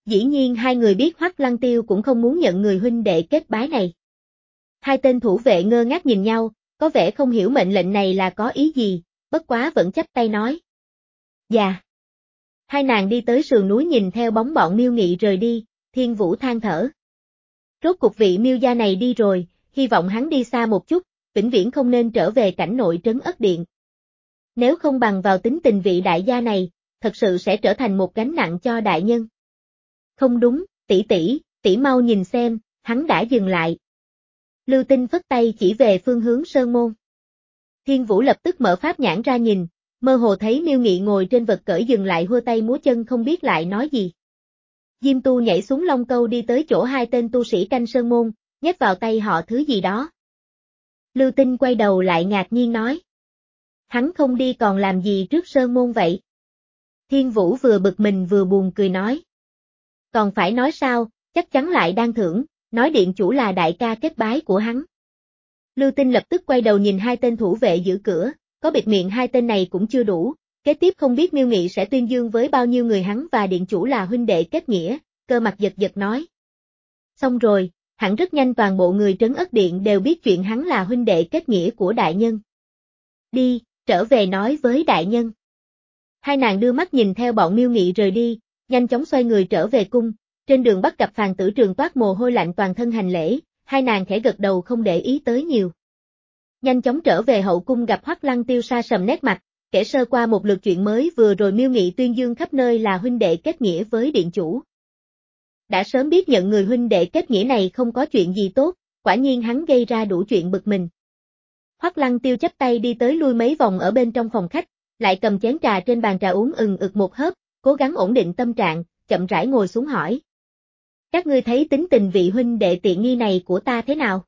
Dĩ nhiên hai người biết Hoắc Lăng Tiêu cũng không muốn nhận người huynh đệ kết bái này. Hai tên thủ vệ ngơ ngác nhìn nhau, có vẻ không hiểu mệnh lệnh này là có ý gì, bất quá vẫn chắp tay nói. Dạ. Hai nàng đi tới sườn núi nhìn theo bóng bọn Miêu Nghị rời đi, Thiên Vũ than thở. Rốt cục vị Miêu gia này đi rồi, hy vọng hắn đi xa một chút, vĩnh viễn không nên trở về cảnh nội trấn Ất Điện. Nếu không bằng vào tính tình vị đại gia này, thật sự sẽ trở thành một gánh nặng cho đại nhân. Không đúng, tỷ tỷ, tỷ mau nhìn xem, hắn đã dừng lại. Lưu Tinh phất tay chỉ về phương hướng sơn môn. Thiên Vũ lập tức mở pháp nhãn ra nhìn, mơ hồ thấy Miêu Nghị ngồi trên vật cởi dừng lại hua tay múa chân không biết lại nói gì. Diêm Tu nhảy xuống long câu đi tới chỗ hai tên tu sĩ canh sơn môn, nhét vào tay họ thứ gì đó. Lưu Tinh quay đầu lại ngạc nhiên nói. Hắn không đi còn làm gì trước sơn môn vậy? Thiên Vũ vừa bực mình vừa buồn cười nói. Còn phải nói sao, chắc chắn lại đang thưởng, nói điện chủ là đại ca kết bái của hắn. Lưu Tinh lập tức quay đầu nhìn hai tên thủ vệ giữ cửa, có bịt miệng hai tên này cũng chưa đủ, kế tiếp không biết Miêu Nghị sẽ tuyên dương với bao nhiêu người hắn và điện chủ là huynh đệ kết nghĩa, cơ mặt giật giật nói. Xong rồi, hẳn rất nhanh toàn bộ người trấn Ất Điện đều biết chuyện hắn là huynh đệ kết nghĩa của đại nhân. Đi, trở về nói với đại nhân. Hai nàng đưa mắt nhìn theo bọn Miêu Nghị rời đi, nhanh chóng xoay người trở về cung, trên đường bắt gặp Phàn Tử Trường toát mồ hôi lạnh toàn thân hành lễ, hai nàng khẽ gật đầu không để ý tới nhiều. Nhanh chóng trở về hậu cung gặp Hoắc Lăng Tiêu sa sầm nét mặt, kể sơ qua một lượt chuyện mới vừa rồi Miêu Nghị tuyên dương khắp nơi là huynh đệ kết nghĩa với điện chủ. Đã sớm biết nhận người huynh đệ kết nghĩa này không có chuyện gì tốt, quả nhiên hắn gây ra đủ chuyện bực mình. Hoắc Lăng Tiêu chắp tay đi tới lui mấy vòng ở bên trong phòng khách, lại cầm chén trà trên bàn trà uống ừng ực một hớp, cố gắng ổn định tâm trạng, chậm rãi ngồi xuống hỏi. Các ngươi thấy tính tình vị huynh đệ tiện nghi này của ta thế nào?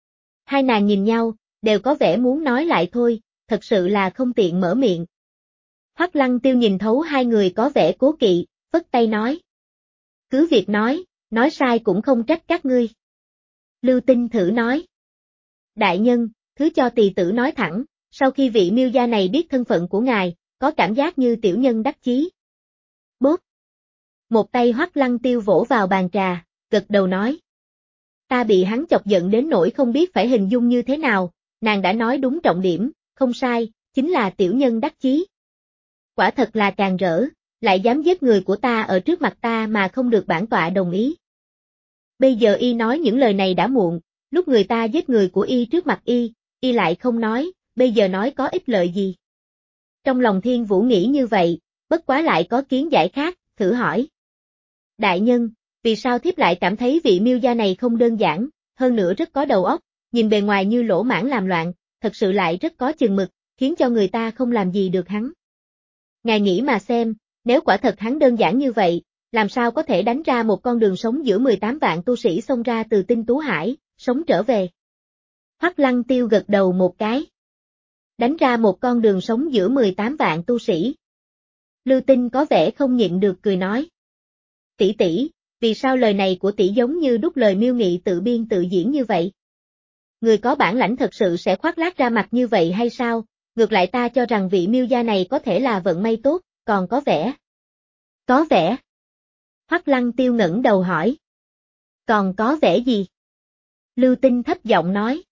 Hai nàng nhìn nhau, đều có vẻ muốn nói lại thôi, thật sự là không tiện mở miệng. Hoắc Lăng Tiêu nhìn thấu hai người có vẻ cố kỵ, vất tay nói. Cứ việc nói, nói sai cũng không trách các ngươi. Lưu Tinh thử nói. Đại nhân, thứ cho tỳ tử nói thẳng, sau khi vị Miêu gia này biết thân phận của ngài, có cảm giác như tiểu nhân đắc chí. Bốp. Một tay Hoắc Lăng Tiêu vỗ vào bàn trà, gật đầu nói. Ta bị hắn chọc giận đến nỗi không biết phải hình dung như thế nào, nàng đã nói đúng trọng điểm, không sai, chính là tiểu nhân đắc chí. Quả thật là càng rỡ, lại dám giết người của ta ở trước mặt ta mà không được bản tọa đồng ý. Bây giờ y nói những lời này đã muộn, lúc người ta giết người của y trước mặt y, y lại không nói, bây giờ nói có ích lợi gì. Trong lòng Thiên Vũ nghĩ như vậy, bất quá lại có kiến giải khác, thử hỏi. Đại nhân, vì sao thiếp lại cảm thấy vị Miêu gia này không đơn giản, hơn nữa rất có đầu óc, nhìn bề ngoài như lỗ mãng làm loạn, thật sự lại rất có chừng mực, khiến cho người ta không làm gì được hắn. Ngài nghĩ mà xem, nếu quả thật hắn đơn giản như vậy, làm sao có thể đánh ra một con đường sống giữa mười tám vạn tu sĩ xông ra từ Tinh Tú Hải, sống trở về. Hoắc Lăng Tiêu gật đầu một cái. Đánh ra một con đường sống giữa mười tám vạn tu sĩ. Lưu Tinh có vẻ không nhịn được cười nói. Tỷ tỷ, vì sao lời này của tỷ giống như đúc lời Miêu Nghị tự biên tự diễn như vậy? Người có bản lãnh thật sự sẽ khoác lác ra mặt như vậy hay sao? Ngược lại ta cho rằng vị Miêu gia này có thể là vận may tốt, còn có vẻ. Có vẻ. Hoắc Lăng Tiêu ngẩng đầu hỏi. Còn có vẻ gì? Lưu Tinh thấp giọng nói.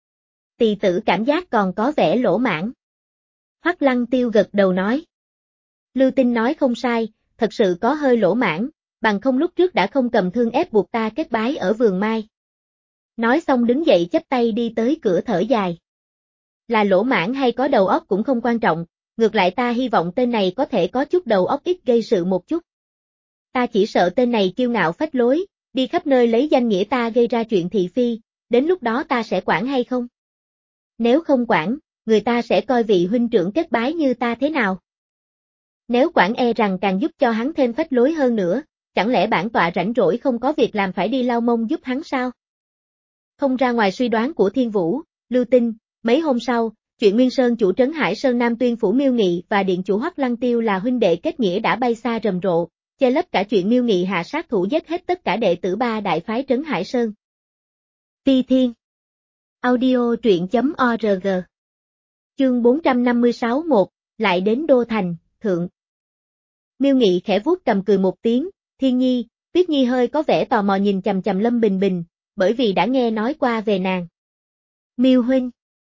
Tỳ tử cảm giác còn có vẻ lỗ mãng. Hoắc Lăng Tiêu gật đầu nói. Lưu Tinh nói không sai, thật sự có hơi lỗ mãng, bằng không lúc trước đã không cầm thương ép buộc ta kết bái ở vườn mai. Nói xong đứng dậy chắp tay đi tới cửa thở dài. Là lỗ mãng hay có đầu óc cũng không quan trọng, ngược lại ta hy vọng tên này có thể có chút đầu óc ít gây sự một chút. Ta chỉ sợ tên này kiêu ngạo phách lối, đi khắp nơi lấy danh nghĩa ta gây ra chuyện thị phi, đến lúc đó ta sẽ quản hay không? Nếu không quản, người ta sẽ coi vị huynh trưởng kết bái như ta thế nào? Nếu quản e rằng càng giúp cho hắn thêm phách lối hơn nữa, chẳng lẽ bản tọa rảnh rỗi không có việc làm phải đi lau mông giúp hắn sao? Không ra ngoài suy đoán của Thiên Vũ, Lưu Tinh, mấy hôm sau, chuyện Nguyên Sơn chủ trấn Hải Sơn Nam tuyên phủ Miêu Nghị và điện chủ Hoắc Lăng Tiêu là huynh đệ kết nghĩa đã bay xa rầm rộ, che lấp cả chuyện Miêu Nghị hạ sát thủ giết hết tất cả đệ tử ba đại phái trấn Hải Sơn. Phi Thiên Audio truyện.org Chương bốn trăm năm mươi sáu một, lại đến Đô Thành, Thượng. Miêu Nghị khẽ vuốt cầm cười một tiếng, Thiên Nhi, Tuyết Nhi hơi có vẻ tò mò nhìn chằm chằm Lâm Bình Bình, bởi vì đã nghe nói qua về nàng. Miêu huynh.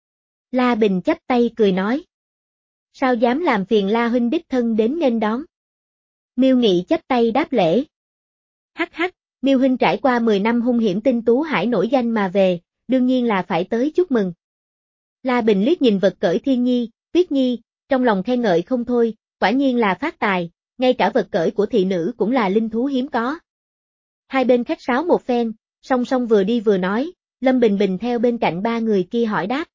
La Bình chắp tay cười nói. Sao dám làm phiền La huynh đích thân đến nghênh đón. Miêu Nghị chắp tay đáp lễ. Hắc hắc, Miêu huynh trải qua mười năm hung hiểm tinh tú hải nổi danh mà về, đương nhiên là phải tới chúc mừng. La Bình liếc nhìn vật cởi Thiên Nhi, Tuyết Nhi, trong lòng khen ngợi không thôi, quả nhiên là phát tài, ngay cả vật cởi của thị nữ cũng là linh thú hiếm có. Hai bên khách sáo một phen, song song vừa đi vừa nói, Lâm Bình Bình theo bên cạnh ba người kia hỏi đáp.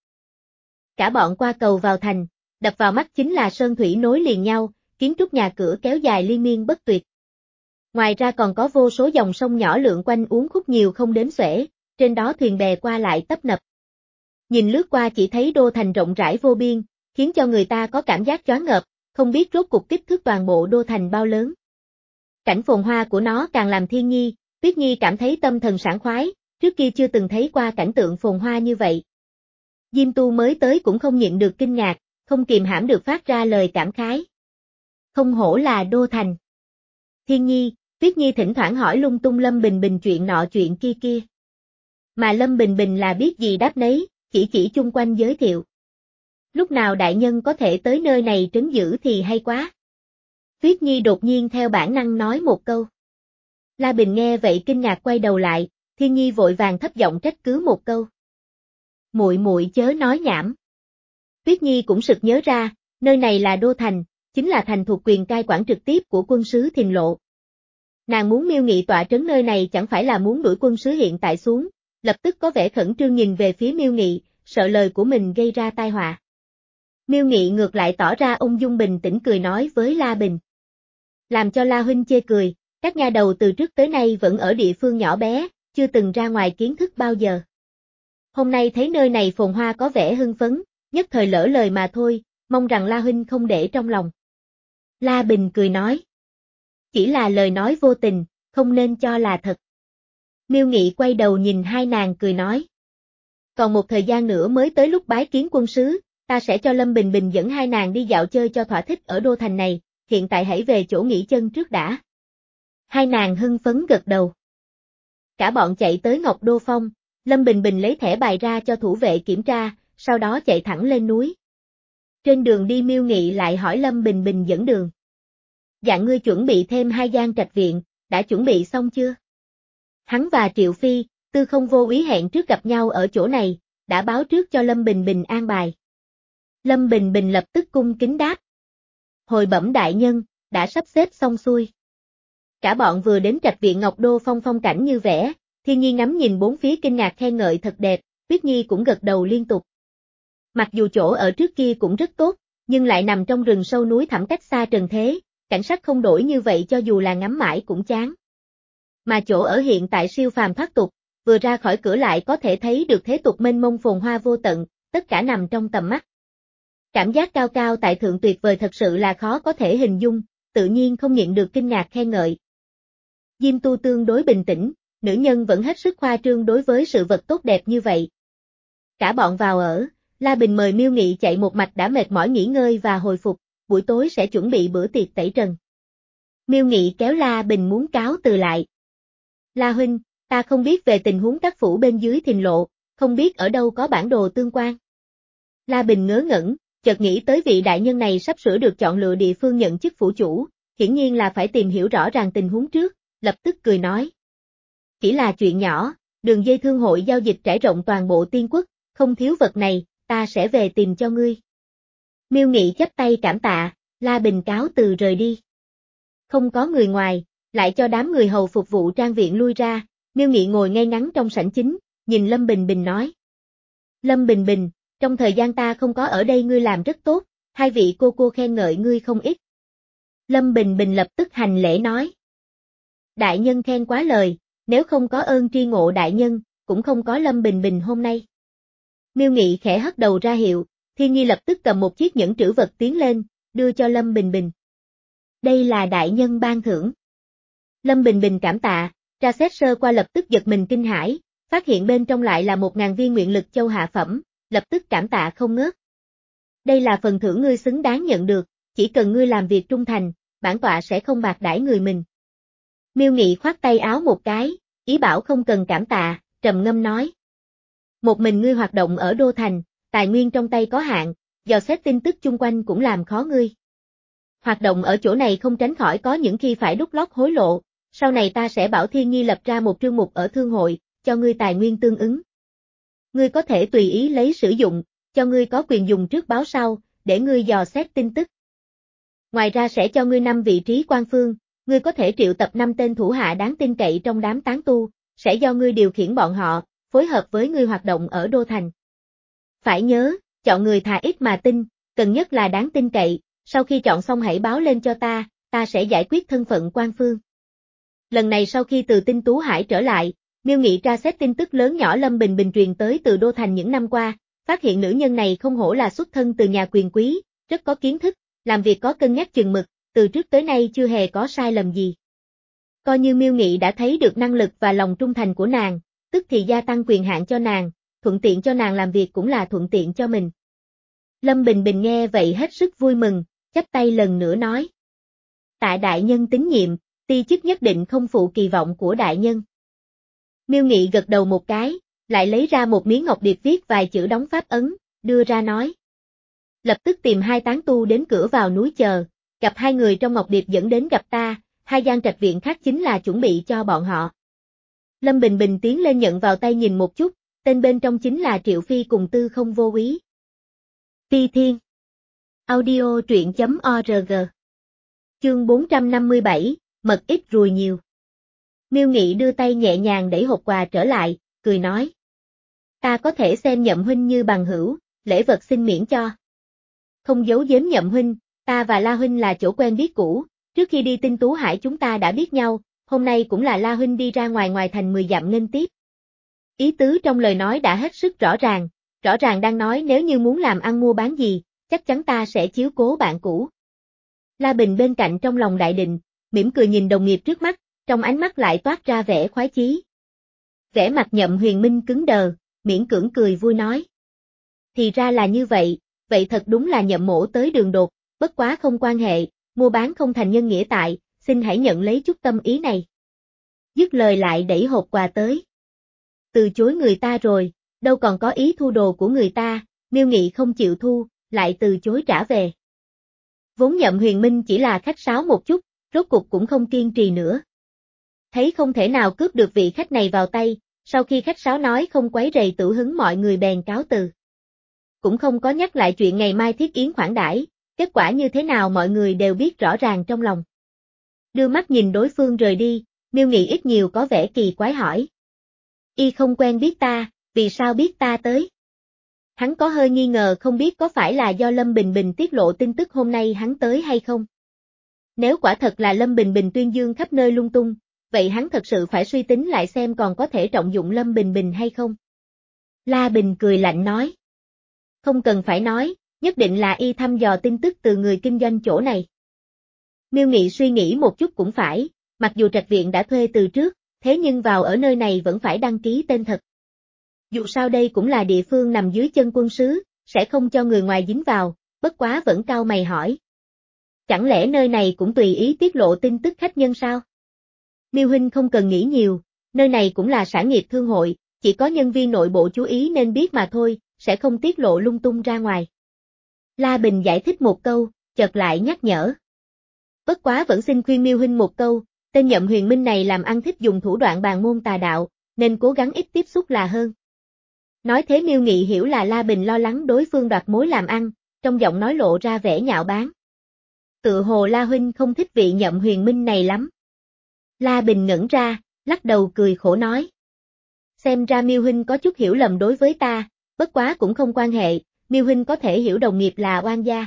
Cả bọn qua cầu vào thành, đập vào mắt chính là sơn thủy nối liền nhau, kiến trúc nhà cửa kéo dài liên miên bất tuyệt. Ngoài ra còn có vô số dòng sông nhỏ lượn quanh uốn khúc nhiều không đếm xuể, trên đó thuyền bè qua lại tấp nập. Nhìn lướt qua chỉ thấy đô thành rộng rãi vô biên, khiến cho người ta có cảm giác choáng ngợp, không biết rốt cuộc kích thước toàn bộ đô thành bao lớn. Cảnh phồn hoa của nó càng làm Thiên Nhi, Tuyết Nhi cảm thấy tâm thần sảng khoái, trước kia chưa từng thấy qua cảnh tượng phồn hoa như vậy. Diêm Tu mới tới cũng không nhịn được kinh ngạc, không kìm hãm được phát ra lời cảm khái. Không hổ là đô thành. Thiên Nhi, Tuyết Nhi thỉnh thoảng hỏi lung tung Lâm Bình Bình chuyện nọ chuyện kia kia. Mà Lâm Bình Bình là biết gì đáp nấy, chỉ chỉ chung quanh giới thiệu. Lúc nào đại nhân có thể tới nơi này trấn giữ thì hay quá. Tuyết Nhi đột nhiên theo bản năng nói một câu. La Bình nghe vậy kinh ngạc quay đầu lại, Thiên Nhi vội vàng thấp giọng trách cứ một câu. Muội muội chớ nói nhảm. Tuyết Nhi cũng sực nhớ ra, nơi này là đô thành, chính là thành thuộc quyền cai quản trực tiếp của quân sứ Thìn Lộ. Nàng muốn Miêu Nghị tọa trấn nơi này chẳng phải là muốn đuổi quân sứ hiện tại xuống, lập tức có vẻ khẩn trương nhìn về phía Miêu Nghị, sợ lời của mình gây ra tai họa. Miêu Nghị ngược lại tỏ ra ung dung bình tĩnh cười nói với La Bình. Làm cho La huynh chê cười, các nha đầu từ trước tới nay vẫn ở địa phương nhỏ bé, chưa từng ra ngoài kiến thức bao giờ. Hôm nay thấy nơi này phồn hoa có vẻ hưng phấn, nhất thời lỡ lời mà thôi, mong rằng La huynh không để trong lòng. La Bình cười nói. Chỉ là lời nói vô tình, không nên cho là thật. Miêu Nghị quay đầu nhìn hai nàng cười nói. Còn một thời gian nữa mới tới lúc bái kiến quân sứ, ta sẽ cho Lâm Bình Bình dẫn hai nàng đi dạo chơi cho thỏa thích ở đô thành này, hiện tại hãy về chỗ nghỉ chân trước đã. Hai nàng hưng phấn gật đầu. Cả bọn chạy tới Ngọc Đô Phong, Lâm Bình Bình lấy thẻ bài ra cho thủ vệ kiểm tra, sau đó chạy thẳng lên núi. Trên đường đi Miêu Nghị lại hỏi Lâm Bình Bình dẫn đường. Dạ ngươi chuẩn bị thêm hai gian trạch viện, đã chuẩn bị xong chưa? Hắn và Triệu Phi, Tư Không vô ý hẹn trước gặp nhau ở chỗ này, đã báo trước cho Lâm Bình Bình an bài. Lâm Bình Bình lập tức cung kính đáp. Hồi bẩm đại nhân, đã sắp xếp xong xuôi. Cả bọn vừa đến trạch viện Ngọc Đô Phong phong cảnh như vẽ, Thiên Nhi ngắm nhìn bốn phía kinh ngạc khen ngợi thật đẹp, Tuyết Nhi cũng gật đầu liên tục. Mặc dù chỗ ở trước kia cũng rất tốt, nhưng lại nằm trong rừng sâu núi thẳm cách xa trần thế, cảnh sắc không đổi như vậy cho dù là ngắm mãi cũng chán. Mà chỗ ở hiện tại siêu phàm thoát tục, vừa ra khỏi cửa lại có thể thấy được thế tục mênh mông phồn hoa vô tận, tất cả nằm trong tầm mắt. Cảm giác cao cao tại thượng tuyệt vời thật sự là khó có thể hình dung, tự nhiên không nhịn được kinh ngạc khen ngợi. Diêm Tu tương đối bình tĩnh, nữ nhân vẫn hết sức khoa trương đối với sự vật tốt đẹp như vậy. Cả bọn vào ở, La Bình mời Miêu Nghị chạy một mạch đã mệt mỏi nghỉ ngơi và hồi phục, buổi tối sẽ chuẩn bị bữa tiệc tẩy trần. Miêu Nghị kéo La Bình muốn cáo từ lại. La huynh, ta không biết về tình huống các phủ bên dưới Thìn Lộ, không biết ở đâu có bản đồ tương quan. La Bình ngớ ngẩn, chợt nghĩ tới vị đại nhân này sắp sửa được chọn lựa địa phương nhận chức phủ chủ, hiển nhiên là phải tìm hiểu rõ ràng tình huống trước, lập tức cười nói. Chỉ là chuyện nhỏ, đường dây thương hội giao dịch trải rộng toàn bộ Tiên Quốc, không thiếu vật này, ta sẽ về tìm cho ngươi. Miêu Nghị chắp tay cảm tạ, La Bình cáo từ rời đi. Không có người ngoài, lại cho đám người hầu phục vụ trang viện lui ra, Miêu Nghị ngồi ngay ngắn trong sảnh chính, nhìn Lâm Bình Bình nói. Lâm Bình Bình, trong thời gian ta không có ở đây ngươi làm rất tốt, hai vị cô cô khen ngợi ngươi không ít. Lâm Bình Bình lập tức hành lễ nói. Đại nhân khen quá lời, nếu không có ơn tri ngộ đại nhân, cũng không có Lâm Bình Bình hôm nay. Miêu Nghị khẽ hất đầu ra hiệu, Thiên Nhi lập tức cầm một chiếc nhẫn trữ vật tiến lên, đưa cho Lâm Bình Bình. Đây là đại nhân ban thưởng. Lâm Bình Bình cảm tạ, tra xét sơ qua lập tức giật mình kinh hãi, phát hiện bên trong lại là một ngàn viên nguyện lực châu hạ phẩm, lập tức cảm tạ không ngớt. Đây là phần thưởng ngươi xứng đáng nhận được, chỉ cần ngươi làm việc trung thành, bản tọa sẽ không bạc đãi người mình. Miêu Nghị khoát tay áo một cái, ý bảo không cần cảm tạ, trầm ngâm nói. Một mình ngươi hoạt động ở Đô Thành, tài nguyên trong tay có hạn, dò xét tin tức chung quanh cũng làm khó ngươi. Hoạt động ở chỗ này không tránh khỏi có những khi phải đút lót hối lộ, sau này ta sẽ bảo Thiên Nghi lập ra một trương mục ở thương hội, cho ngươi tài nguyên tương ứng. Ngươi có thể tùy ý lấy sử dụng, cho ngươi có quyền dùng trước báo sau, để ngươi dò xét tin tức. Ngoài ra sẽ cho ngươi năm vị trí quan phương, ngươi có thể triệu tập năm tên thủ hạ đáng tin cậy trong đám tán tu, sẽ do ngươi điều khiển bọn họ, phối hợp với ngươi hoạt động ở Đô Thành. Phải nhớ, chọn người thà ít mà tin, cần nhất là đáng tin cậy, sau khi chọn xong hãy báo lên cho ta, ta sẽ giải quyết thân phận quan phương. Lần này sau khi từ Tinh Tú Hải trở lại, Miêu Nghị tra xét tin tức lớn nhỏ Lâm Bình Bình truyền tới từ Đô Thành những năm qua, phát hiện nữ nhân này không hổ là xuất thân từ nhà quyền quý, rất có kiến thức, làm việc có cân nhắc chừng mực, từ trước tới nay chưa hề có sai lầm gì. Coi như Miêu Nghị đã thấy được năng lực và lòng trung thành của nàng, tức thì gia tăng quyền hạn cho nàng, thuận tiện cho nàng làm việc cũng là thuận tiện cho mình. Lâm Bình Bình nghe vậy hết sức vui mừng, chắp tay lần nữa nói. Tạ đại nhân tín nhiệm, ti chức nhất định không phụ kỳ vọng của đại nhân. Miêu Nghị gật đầu một cái, lại lấy ra một miếng ngọc điệp viết vài chữ đóng pháp ấn, đưa ra nói. Lập tức tìm hai tán tu đến cửa vào núi chờ, gặp hai người trong ngọc điệp dẫn đến gặp ta, hai gian trạch viện khác chính là chuẩn bị cho bọn họ. Lâm Bình Bình tiến lên nhận vào tay nhìn một chút, tên bên trong chính là Triệu Phi cùng Tư Không Vô Úy. Phi Thiên. Audio truyện chấm org. Chương bốn trăm năm mươi bảy, mật ít ruồi nhiều. Miêu Nghị đưa tay nhẹ nhàng đẩy hộp quà trở lại, cười nói. Ta có thể xem Nhậm huynh như bằng hữu, lễ vật xin miễn cho. Không giấu giếm Nhậm huynh, ta và La huynh là chỗ quen biết cũ, trước khi đi Tinh Tú Hải chúng ta đã biết nhau, hôm nay cũng là La huynh đi ra ngoài ngoài thành mười dặm nghênh tiếp. Ý tứ trong lời nói đã hết sức rõ ràng, rõ ràng đang nói nếu như muốn làm ăn mua bán gì, chắc chắn ta sẽ chiếu cố bạn cũ. La Bình bên cạnh trong lòng đại định, mỉm cười nhìn đồng nghiệp trước mắt, trong ánh mắt lại toát ra vẻ khoái chí. Vẻ mặt Nhậm Huyền Minh cứng đờ, miễn cưỡng cười vui nói. Thì ra là như vậy, vậy thật đúng là Nhậm mỗ tới đường đột, bất quá không quan hệ, mua bán không thành nhân nghĩa tại, xin hãy nhận lấy chút tâm ý này. Dứt lời lại đẩy hộp quà tới. Từ chối người ta rồi, đâu còn có ý thu đồ của người ta, Miêu Nghị không chịu thu, lại từ chối trả về. Vốn Nhậm Huyền Minh chỉ là khách sáo một chút, rốt cục cũng không kiên trì nữa. Thấy không thể nào cướp được vị khách này vào tay, sau khi khách sáo nói không quấy rầy tửu hứng mọi người bèn cáo từ. Cũng không có nhắc lại chuyện ngày mai thiết yến khoản đãi, kết quả như thế nào mọi người đều biết rõ ràng trong lòng. Đưa mắt nhìn đối phương rời đi, Miêu Nghị ít nhiều có vẻ kỳ quái hỏi. Y không quen biết ta, vì sao biết ta tới? Hắn có hơi nghi ngờ không biết có phải là do Lâm Bình Bình tiết lộ tin tức hôm nay hắn tới hay không. Nếu quả thật là Lâm Bình Bình tuyên dương khắp nơi lung tung, vậy hắn thật sự phải suy tính lại xem còn có thể trọng dụng Lâm Bình Bình hay không. La Bình cười lạnh nói. Không cần phải nói, nhất định là y thăm dò tin tức từ người kinh doanh chỗ này. Miêu Nghị suy nghĩ một chút cũng phải, mặc dù trạch viện đã thuê từ trước, thế nhưng vào ở nơi này vẫn phải đăng ký tên thật. Dù sao đây cũng là địa phương nằm dưới chân quân sứ, sẽ không cho người ngoài dính vào, bất quá vẫn cau mày hỏi. Chẳng lẽ nơi này cũng tùy ý tiết lộ tin tức khách nhân sao? Miêu huynh không cần nghĩ nhiều, nơi này cũng là sản nghiệp thương hội, chỉ có nhân viên nội bộ chú ý nên biết mà thôi, sẽ không tiết lộ lung tung ra ngoài. La Bình giải thích một câu, chợt lại nhắc nhở. Bất quá vẫn xin khuyên Miêu huynh một câu, tên Nhậm Huyền Minh này làm ăn thích dùng thủ đoạn bàn môn tà đạo, nên cố gắng ít tiếp xúc là hơn. Nói thế Miêu Nghị hiểu là La Bình lo lắng đối phương đoạt mối làm ăn, trong giọng nói lộ ra vẻ nhạo báng. Tự hồ La huynh không thích vị Nhậm Huyền Minh này lắm. La Bình ngẩn ra, lắc đầu cười khổ nói. Xem ra Miêu huynh có chút hiểu lầm đối với ta, bất quá cũng không quan hệ, Miêu huynh có thể hiểu đồng nghiệp là oan gia.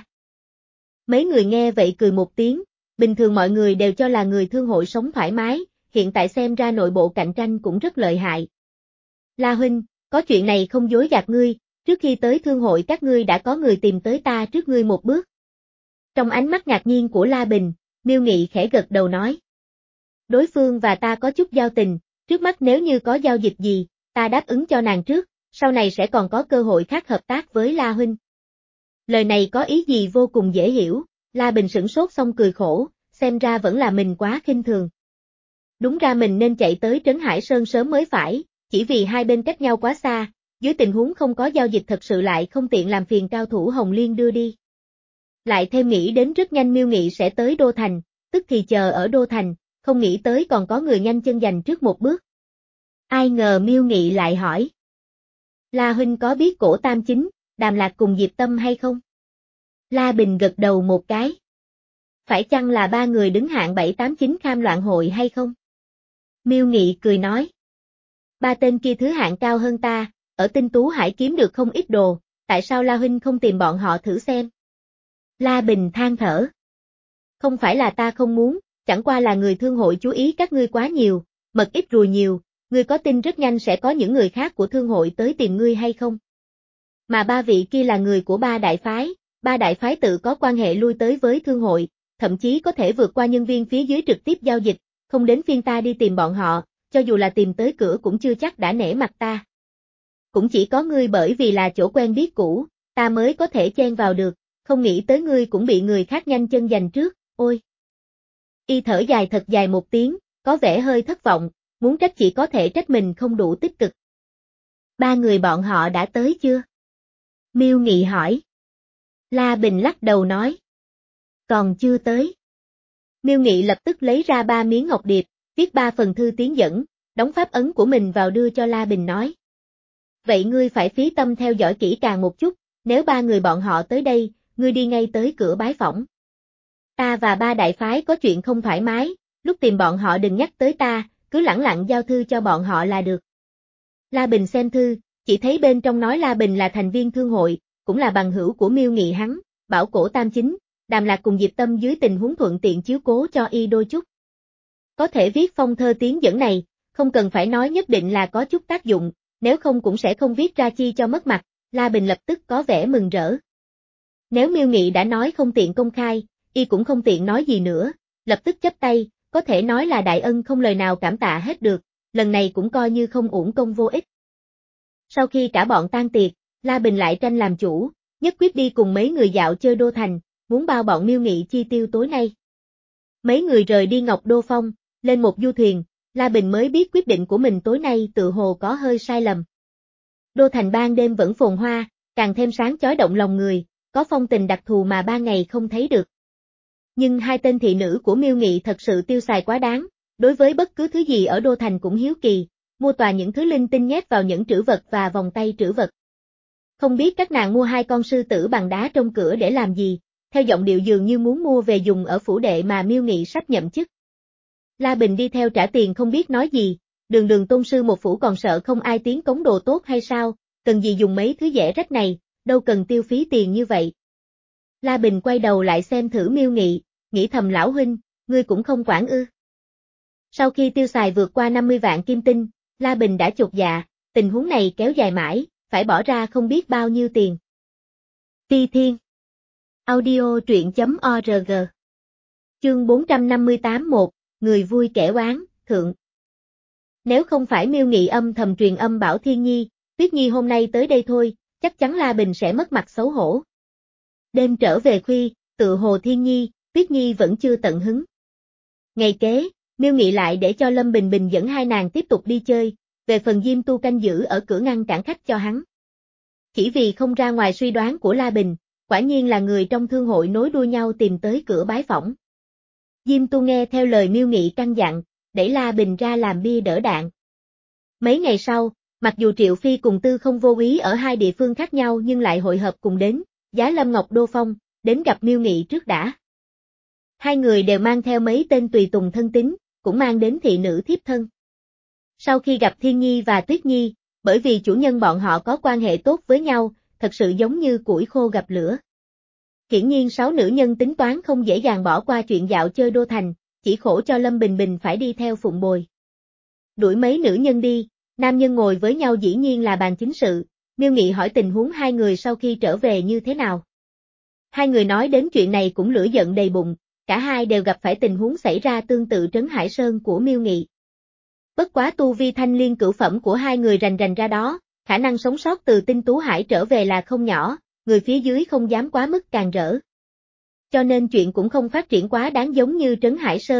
Mấy người nghe vậy cười một tiếng, bình thường mọi người đều cho là người thương hội sống thoải mái, hiện tại xem ra nội bộ cạnh tranh cũng rất lợi hại. La huynh, có chuyện này không dối gạt ngươi, trước khi tới thương hội các ngươi đã có người tìm tới ta trước ngươi một bước. Trong ánh mắt ngạc nhiên của La Bình, Miêu Nghị khẽ gật đầu nói. Đối phương và ta có chút giao tình, trước mắt nếu như có giao dịch gì, ta đáp ứng cho nàng trước, sau này sẽ còn có cơ hội khác hợp tác với La huynh. Lời này có ý gì vô cùng dễ hiểu, La Bình sửng sốt xong cười khổ, xem ra vẫn là mình quá khinh thường. Đúng ra mình nên chạy tới Trấn Hải Sơn sớm mới phải, chỉ vì hai bên cách nhau quá xa, dưới tình huống không có giao dịch thật sự lại không tiện làm phiền cao thủ Hồng Liên đưa đi. Lại thêm nghĩ đến rất nhanh Miêu Nghị sẽ tới Đô Thành, tức thì chờ ở Đô Thành, không nghĩ tới còn có người nhanh chân giành trước một bước. Ai ngờ Miêu Nghị lại hỏi. La huynh có biết Cổ Tam Chính, Đàm Lạc cùng Diệp Tâm hay không? La Bình gật đầu một cái. Phải chăng là ba người đứng hạng bảy tám chín kham loạn hội hay không? Miêu Nghị cười nói. Ba tên kia thứ hạng cao hơn ta, ở Tinh Tú Hải kiếm được không ít đồ, tại sao La huynh không tìm bọn họ thử xem? La Bình than thở. Không phải là ta không muốn, chẳng qua là người thương hội chú ý các ngươi quá nhiều, mật ít ruồi nhiều, ngươi có tin rất nhanh sẽ có những người khác của thương hội tới tìm ngươi hay không? Mà ba vị kia là người của ba đại phái, ba đại phái tự có quan hệ lui tới với thương hội, thậm chí có thể vượt qua nhân viên phía dưới trực tiếp giao dịch, không đến phiên ta đi tìm bọn họ, cho dù là tìm tới cửa cũng chưa chắc đã nể mặt ta. Cũng chỉ có ngươi bởi vì là chỗ quen biết cũ, ta mới có thể chen vào được, không nghĩ tới ngươi cũng bị người khác nhanh chân giành trước, ôi. Y thở dài thật dài một tiếng, có vẻ hơi thất vọng, muốn trách chỉ có thể trách mình không đủ tích cực. Ba người bọn họ đã tới chưa? Miêu Nghị hỏi. La Bình lắc đầu nói. Còn chưa tới. Miêu Nghị lập tức lấy ra ba miếng ngọc điệp, viết ba phần thư tiến dẫn, đóng pháp ấn của mình vào đưa cho La Bình nói. Vậy ngươi phải phí tâm theo dõi kỹ càng một chút, nếu ba người bọn họ tới đây, ngươi đi ngay tới cửa bái phỏng. Ta và ba đại phái có chuyện không thoải mái, lúc tìm bọn họ đừng nhắc tới ta, cứ lẳng lặng giao thư cho bọn họ là được. La Bình xem thư, chỉ thấy bên trong nói La Bình là thành viên thương hội, cũng là bằng hữu của Miêu Nghị hắn, bảo Cổ Tam Chính, Đàm Lạc cùng Diệp Tâm dưới tình huống thuận tiện chiếu cố cho y đôi chút. Có thể viết phong thơ tiến dẫn này, không cần phải nói nhất định là có chút tác dụng, nếu không cũng sẽ không viết ra chi cho mất mặt, La Bình lập tức có vẻ mừng rỡ. Nếu Miêu Nghị đã nói không tiện công khai, y cũng không tiện nói gì nữa, lập tức chắp tay, có thể nói là đại ân không lời nào cảm tạ hết được, lần này cũng coi như không uổng công vô ích. Sau khi cả bọn tan tiệc, La Bình lại tranh làm chủ, nhất quyết đi cùng mấy người dạo chơi Đô Thành, muốn bao bọn Miêu Nghị chi tiêu tối nay. Mấy người rời đi Ngọc Đô Phong, lên một du thuyền, La Bình mới biết quyết định của mình tối nay tự hồ có hơi sai lầm. Đô Thành ban đêm vẫn phồn hoa, càng thêm sáng chói động lòng người, có phong tình đặc thù mà ban ngày không thấy được. Nhưng hai tên thị nữ của Miêu Nghị thật sự tiêu xài quá đáng, đối với bất cứ thứ gì ở Đô Thành cũng hiếu kỳ, mua tòa những thứ linh tinh nhét vào những trữ vật và vòng tay trữ vật. Không biết các nàng mua hai con sư tử bằng đá trong cửa để làm gì, theo giọng điệu dường như muốn mua về dùng ở phủ đệ mà Miêu Nghị sắp nhậm chức. La Bình đi theo trả tiền không biết nói gì, đường đường tôn sư một phủ còn sợ không ai tiến cống đồ tốt hay sao, cần gì dùng mấy thứ rẻ rách này, đâu cần tiêu phí tiền như vậy. La Bình quay đầu lại xem thử Miêu Nghị, nghĩ thầm lão huynh, ngươi cũng không quản ư. Sau khi tiêu xài vượt qua năm mươi vạn kim tinh, La Bình đã chột dạ, tình huống này kéo dài mãi, phải bỏ ra không biết bao nhiêu tiền. Ti Thiên Audio truyện chấm org Chương bốn trăm năm mươi tám một, người vui kẻ oán, thượng. Nếu không phải Miêu Nghị âm thầm truyền âm bảo Thiên Nhi, Tuyết Nhi hôm nay tới đây thôi, chắc chắn La Bình sẽ mất mặt xấu hổ. Đêm trở về khuya, tự hồ Thiên Nhi, Tuyết Nhi vẫn chưa tận hứng. Ngày kế, Miêu Nghị lại để cho Lâm Bình Bình dẫn hai nàng tiếp tục đi chơi, về phần Diêm Tu canh giữ ở cửa ngăn cản khách cho hắn. Chỉ vì không ra ngoài suy đoán của La Bình, quả nhiên là người trong thương hội nối đuôi nhau tìm tới cửa bái phỏng. Diêm Tu nghe theo lời Miêu Nghị căn dặn, đẩy La Bình ra làm bia đỡ đạn. Mấy ngày sau, mặc dù Triệu Phi cùng Tư không vô ý ở hai địa phương khác nhau nhưng lại hội hợp cùng đến, Giá Lâm Ngọc Đô Phong, đến gặp Miêu Nghị trước đã. Hai người đều mang theo mấy tên tùy tùng thân tín, cũng mang đến thị nữ thiếp thân. Sau khi gặp Thiên Nhi và Tuyết Nhi, bởi vì chủ nhân bọn họ có quan hệ tốt với nhau, thật sự giống như củi khô gặp lửa. Hiển nhiên sáu nữ nhân tính toán không dễ dàng bỏ qua chuyện dạo chơi Đô Thành, chỉ khổ cho Lâm Bình Bình phải đi theo phụng bồi. Đuổi mấy nữ nhân đi, nam nhân ngồi với nhau dĩ nhiên là bàn chính sự, Miêu Nghị hỏi tình huống hai người sau khi trở về như thế nào. Hai người nói đến chuyện này cũng lửa giận đầy bụng, cả hai đều gặp phải tình huống xảy ra tương tự Trấn Hải Sơn của Miêu Nghị. Bất quá tu vi thanh liên cửu phẩm của hai người rành rành ra đó, khả năng sống sót từ Tinh Tú Hải trở về là không nhỏ, người phía dưới không dám quá mức càng rỡ. Cho nên chuyện cũng không phát triển quá đáng giống như Trấn Hải Sơn,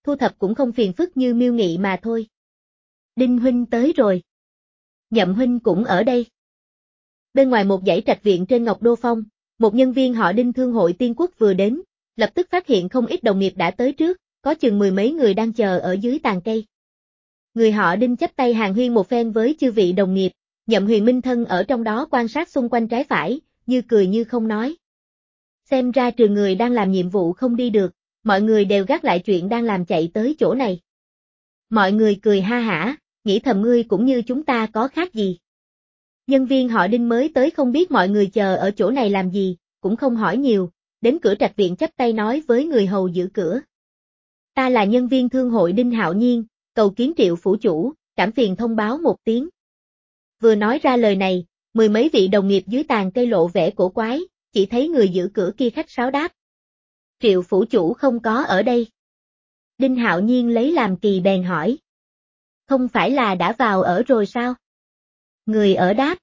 thu thập cũng không phiền phức như Miêu Nghị mà thôi. Đinh huynh tới rồi. Nhậm huynh cũng ở đây. Bên ngoài một dãy trạch viện trên Ngọc Đô Phong, một nhân viên họ Đinh thương hội Tiên Quốc vừa đến, lập tức phát hiện không ít đồng nghiệp đã tới trước, có chừng mười mấy người đang chờ ở dưới tàn cây. Người họ Đinh chắp tay hàn huyên một phen với chư vị đồng nghiệp, Nhậm Huyền Minh thân ở trong đó quan sát xung quanh trái phải, như cười như không nói. Xem ra trừ người đang làm nhiệm vụ không đi được, mọi người đều gác lại chuyện đang làm chạy tới chỗ này. Mọi người cười ha hả, nghĩ thầm ngươi cũng như chúng ta có khác gì. Nhân viên họ Đinh mới tới không biết mọi người chờ ở chỗ này làm gì, cũng không hỏi nhiều, đến cửa trạch viện chắp tay nói với người hầu giữ cửa. Ta là nhân viên thương hội Đinh Hạo Nhiên, cầu kiến Triệu phủ chủ, cảm phiền thông báo một tiếng. Vừa nói ra lời này, mười mấy vị đồng nghiệp dưới tàn cây lộ vẻ cổ quái, chỉ thấy người giữ cửa kia khách sáo đáp. Triệu phủ chủ không có ở đây. Đinh Hạo Nhiên lấy làm kỳ bèn hỏi. Không phải là đã vào ở rồi sao? Người ở đáp.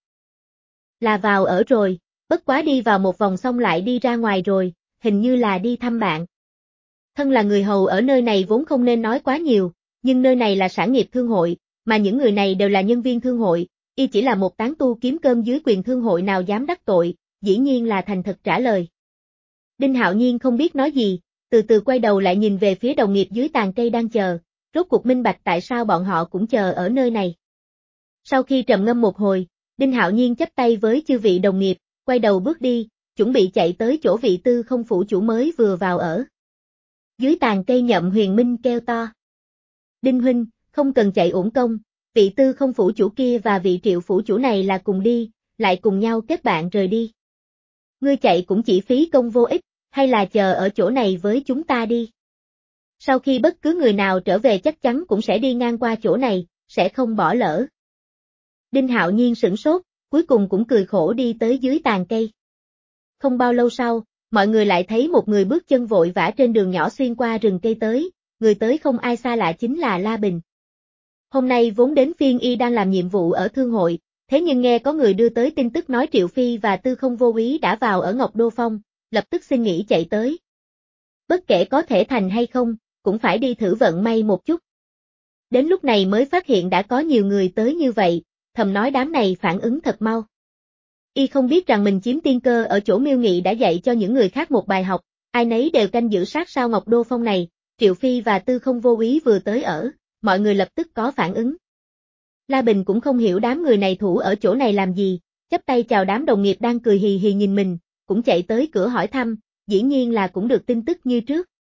Là vào ở rồi, bất quá đi vào một vòng xong lại đi ra ngoài rồi, hình như là đi thăm bạn. Thân là người hầu ở nơi này vốn không nên nói quá nhiều, nhưng nơi này là sản nghiệp thương hội, mà những người này đều là nhân viên thương hội, y chỉ là một tán tu kiếm cơm dưới quyền thương hội nào dám đắc tội, dĩ nhiên là thành thật trả lời. Đinh Hạo Nhiên không biết nói gì, từ từ quay đầu lại nhìn về phía đồng nghiệp dưới tàn cây đang chờ, rốt cuộc minh bạch tại sao bọn họ cũng chờ ở nơi này. Sau khi trầm ngâm một hồi, Đinh Hạo Nhiên chắp tay với chư vị đồng nghiệp, quay đầu bước đi, chuẩn bị chạy tới chỗ vị Tư Không phủ chủ mới vừa vào ở. Dưới tàn cây Nhậm Huyền Minh kêu to. Đinh huynh, không cần chạy uổng công, vị Tư Không phủ chủ kia và vị Triệu phủ chủ này là cùng đi, lại cùng nhau kết bạn rời đi. Ngươi chạy cũng chỉ phí công vô ích, hay là chờ ở chỗ này với chúng ta đi. Sau khi bất cứ người nào trở về chắc chắn cũng sẽ đi ngang qua chỗ này, sẽ không bỏ lỡ. Đinh Hạo Nhiên sửng sốt, cuối cùng cũng cười khổ đi tới dưới tàn cây. Không bao lâu sau, mọi người lại thấy một người bước chân vội vã trên đường nhỏ xuyên qua rừng cây tới, người tới không ai xa lạ chính là La Bình. Hôm nay vốn đến phiên y đang làm nhiệm vụ ở thương hội, thế nhưng nghe có người đưa tới tin tức nói Triệu Phi và Tư Không vô ý đã vào ở Ngọc Đô Phong, lập tức xin nghỉ chạy tới. Bất kể có thể thành hay không, cũng phải đi thử vận may một chút. Đến lúc này mới phát hiện đã có nhiều người tới như vậy, thầm nói đám này phản ứng thật mau. Y không biết rằng mình chiếm tiên cơ ở chỗ Miêu Nghị đã dạy cho những người khác một bài học, ai nấy đều canh giữ sát sao Ngọc Đô Phong này, Triệu Phi và Tư Không vô ý vừa tới ở, mọi người lập tức có phản ứng. La Bình cũng không hiểu đám người này thủ ở chỗ này làm gì, chắp tay chào đám đồng nghiệp đang cười hì hì nhìn mình, cũng chạy tới cửa hỏi thăm, dĩ nhiên là cũng được tin tức như trước.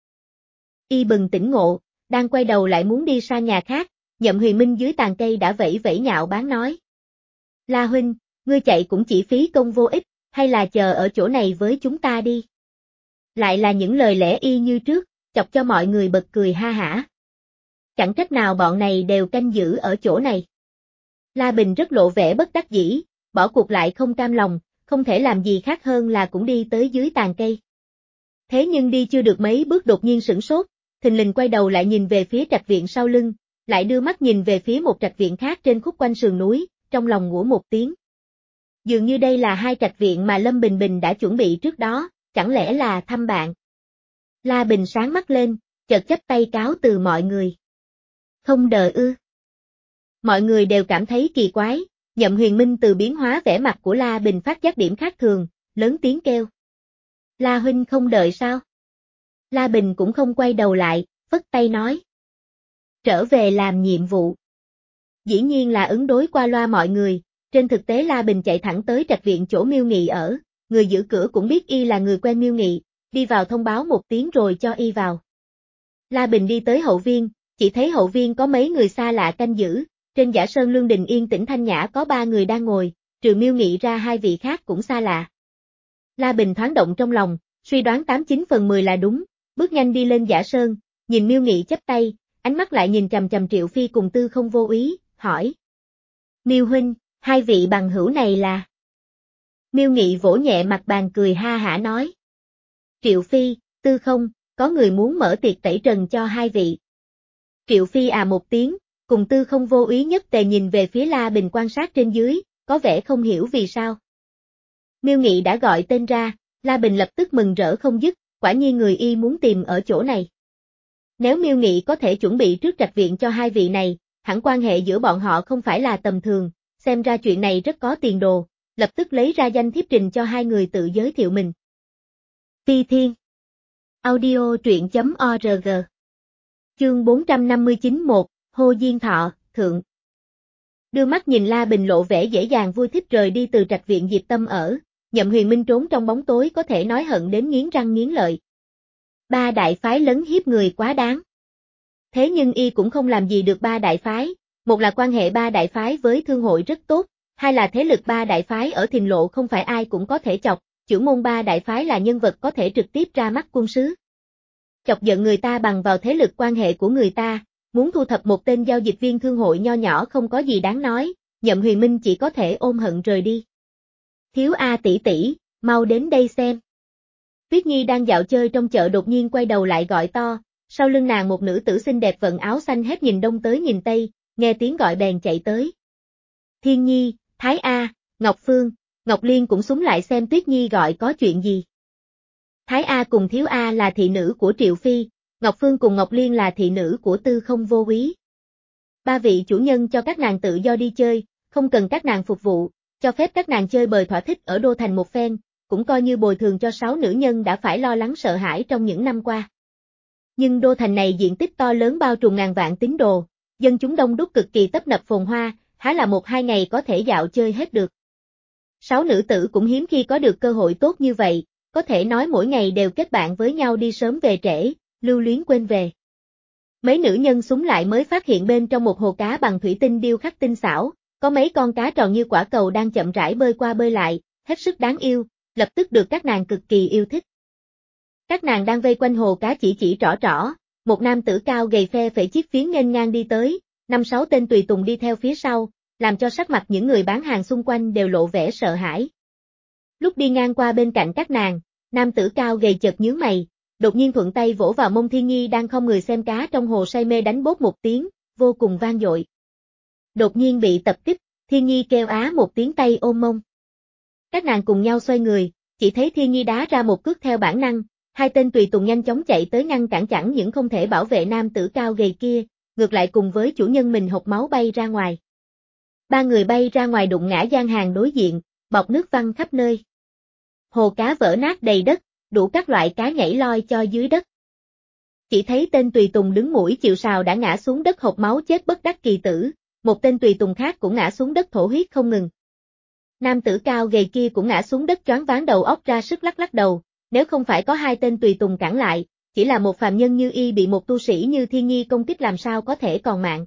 Y bừng tỉnh ngộ, đang quay đầu lại muốn đi sang nhà khác, Nhậm Huyền Minh dưới tàn cây đã vẫy vẫy nhạo báng nói. La huynh, ngươi chạy cũng chỉ phí công vô ích, hay là chờ ở chỗ này với chúng ta đi. Lại là những lời lẽ y như trước, chọc cho mọi người bật cười ha hả. Chẳng trách nào bọn này đều canh giữ ở chỗ này. La Bình rất lộ vẻ bất đắc dĩ, bỏ cuộc lại không cam lòng, không thể làm gì khác hơn là cũng đi tới dưới tàn cây. Thế nhưng đi chưa được mấy bước đột nhiên sửng sốt, thình lình quay đầu lại nhìn về phía trạch viện sau lưng, lại đưa mắt nhìn về phía một trạch viện khác trên khúc quanh sườn núi, trong lòng ngủa một tiếng. Dường như đây là hai trạch viện mà Lâm Bình Bình đã chuẩn bị trước đó, chẳng lẽ là thăm bạn. La Bình sáng mắt lên, chợt chắp tay cáo từ mọi người. Không đợi ư. Mọi người đều cảm thấy kỳ quái, Nhậm Huyền Minh từ biến hóa vẻ mặt của La Bình phát giác điểm khác thường, lớn tiếng kêu. La huynh không đợi sao? La Bình cũng không quay đầu lại, phất tay nói. Trở về làm nhiệm vụ. Dĩ nhiên là ứng đối qua loa mọi người, trên thực tế La Bình chạy thẳng tới trạch viện chỗ Miêu Nghị ở, người giữ cửa cũng biết y là người quen Miêu Nghị, đi vào thông báo một tiếng rồi cho y vào. La Bình đi tới hậu viên, chỉ thấy hậu viên có mấy người xa lạ canh giữ, trên giả sơn lương đình yên tĩnh thanh nhã có ba người đang ngồi, trừ Miêu Nghị ra hai vị khác cũng xa lạ. La Bình thoáng động trong lòng, suy đoán tám chín phần mười là đúng, bước nhanh đi lên giả sơn, nhìn Miêu Nghị chắp tay, ánh mắt lại nhìn chằm chằm Triệu Phi cùng Tư Không vô ý, hỏi. Miêu huynh, hai vị bằng hữu này là? Miêu Nghị vỗ nhẹ mặt bàn cười ha hả nói. Triệu Phi, Tư Không, có người muốn mở tiệc tẩy trần cho hai vị. Triệu Phi à một tiếng, cùng Tư Không vô ý nhất tề nhìn về phía La Bình quan sát trên dưới, có vẻ không hiểu vì sao. Miêu Nghị đã gọi tên ra, La Bình lập tức mừng rỡ không dứt, quả nhiên người y muốn tìm ở chỗ này. Nếu Miêu Nghị có thể chuẩn bị trước trạch viện cho hai vị này, hẳn quan hệ giữa bọn họ không phải là tầm thường, xem ra chuyện này rất có tiền đồ, lập tức lấy ra danh thiếp trình cho hai người tự giới thiệu mình. Phi Thiên Audio truyện.org Chương bốn trăm năm mươi chín một, Hồ Diên Thọ, Thượng. Đưa mắt nhìn La Bình lộ vẻ dễ dàng vui thích rời đi từ trạch viện Diệp Tâm ở, Nhậm Huyền Minh trốn trong bóng tối có thể nói hận đến nghiến răng nghiến lợi. Ba đại phái lấn hiếp người quá đáng. Thế nhưng y cũng không làm gì được ba đại phái, một là quan hệ ba đại phái với thương hội rất tốt, hai là thế lực ba đại phái ở Thìn Lộ không phải ai cũng có thể chọc, chưởng môn ba đại phái là nhân vật có thể trực tiếp ra mắt quân sứ. Chọc giận người ta bằng vào thế lực quan hệ của người ta, muốn thu thập một tên giao dịch viên thương hội nho nhỏ không có gì đáng nói, Nhậm Huyền Minh chỉ có thể ôm hận rời đi. Thiếu A tỷ tỷ, mau đến đây xem. Tuyết Nhi đang dạo chơi trong chợ đột nhiên quay đầu lại gọi to, sau lưng nàng một nữ tử xinh đẹp vận áo xanh hét nhìn đông tới nhìn tây, nghe tiếng gọi bèn chạy tới. Thiên Nhi, Thái A, Ngọc Phương, Ngọc Liên cũng súng lại xem Tuyết Nhi gọi có chuyện gì. Thái A cùng Thiếu A là thị nữ của Triệu Phi, Ngọc Phương cùng Ngọc Liên là thị nữ của Tư Không Vô Úy. Ba vị chủ nhân cho các nàng tự do đi chơi, không cần các nàng phục vụ, cho phép các nàng chơi bời thỏa thích ở Đô Thành một phen, cũng coi như bồi thường cho sáu nữ nhân đã phải lo lắng sợ hãi trong những năm qua. Nhưng Đô Thành này diện tích to lớn bao trùm ngàn vạn tín đồ, dân chúng đông đúc cực kỳ tấp nập phồn hoa, há là một hai ngày có thể dạo chơi hết được. Sáu nữ tử cũng hiếm khi có được cơ hội tốt như vậy, có thể nói mỗi ngày đều kết bạn với nhau đi sớm về trễ, lưu luyến quên về. Mấy nữ nhân súng lại mới phát hiện bên trong một hồ cá bằng thủy tinh điêu khắc tinh xảo, có mấy con cá tròn như quả cầu đang chậm rãi bơi qua bơi lại, hết sức đáng yêu, lập tức được các nàng cực kỳ yêu thích. Các nàng đang vây quanh hồ cá chỉ chỉ trỏ trỏ, một nam tử cao gầy phe phẩy chiếc phiến nghênh ngang đi tới, năm sáu tên tùy tùng đi theo phía sau, làm cho sắc mặt những người bán hàng xung quanh đều lộ vẻ sợ hãi. Lúc đi ngang qua bên cạnh các nàng, nam tử cao gầy chợt nhướng mày, đột nhiên thuận tay vỗ vào mông Thiên Nhi đang không người xem cá trong hồ say mê đánh bốp một tiếng, vô cùng vang dội. Đột nhiên bị tập kích, Thiên Nhi kêu á một tiếng tay ôm mông. Các nàng cùng nhau xoay người, chỉ thấy Thiên Nhi đá ra một cước theo bản năng, hai tên tùy tùng nhanh chóng chạy tới ngăn cản chẳng những không thể bảo vệ nam tử cao gầy kia, ngược lại cùng với chủ nhân mình hộc máu bay ra ngoài. Ba người bay ra ngoài đụng ngã gian hàng đối diện, bọt nước văng khắp nơi. Hồ cá vỡ nát đầy đất, đủ các loại cá nhảy loi cho dưới đất. Chỉ thấy tên tùy tùng đứng mũi chịu sào đã ngã xuống đất hộc máu chết bất đắc kỳ tử, một tên tùy tùng khác cũng ngã xuống đất thổ huyết không ngừng. Nam tử cao gầy kia cũng ngã xuống đất choáng váng đầu óc ra sức lắc lắc đầu, nếu không phải có hai tên tùy tùng cản lại, chỉ là một phàm nhân như y bị một tu sĩ như Thiên Nhi công kích làm sao có thể còn mạng.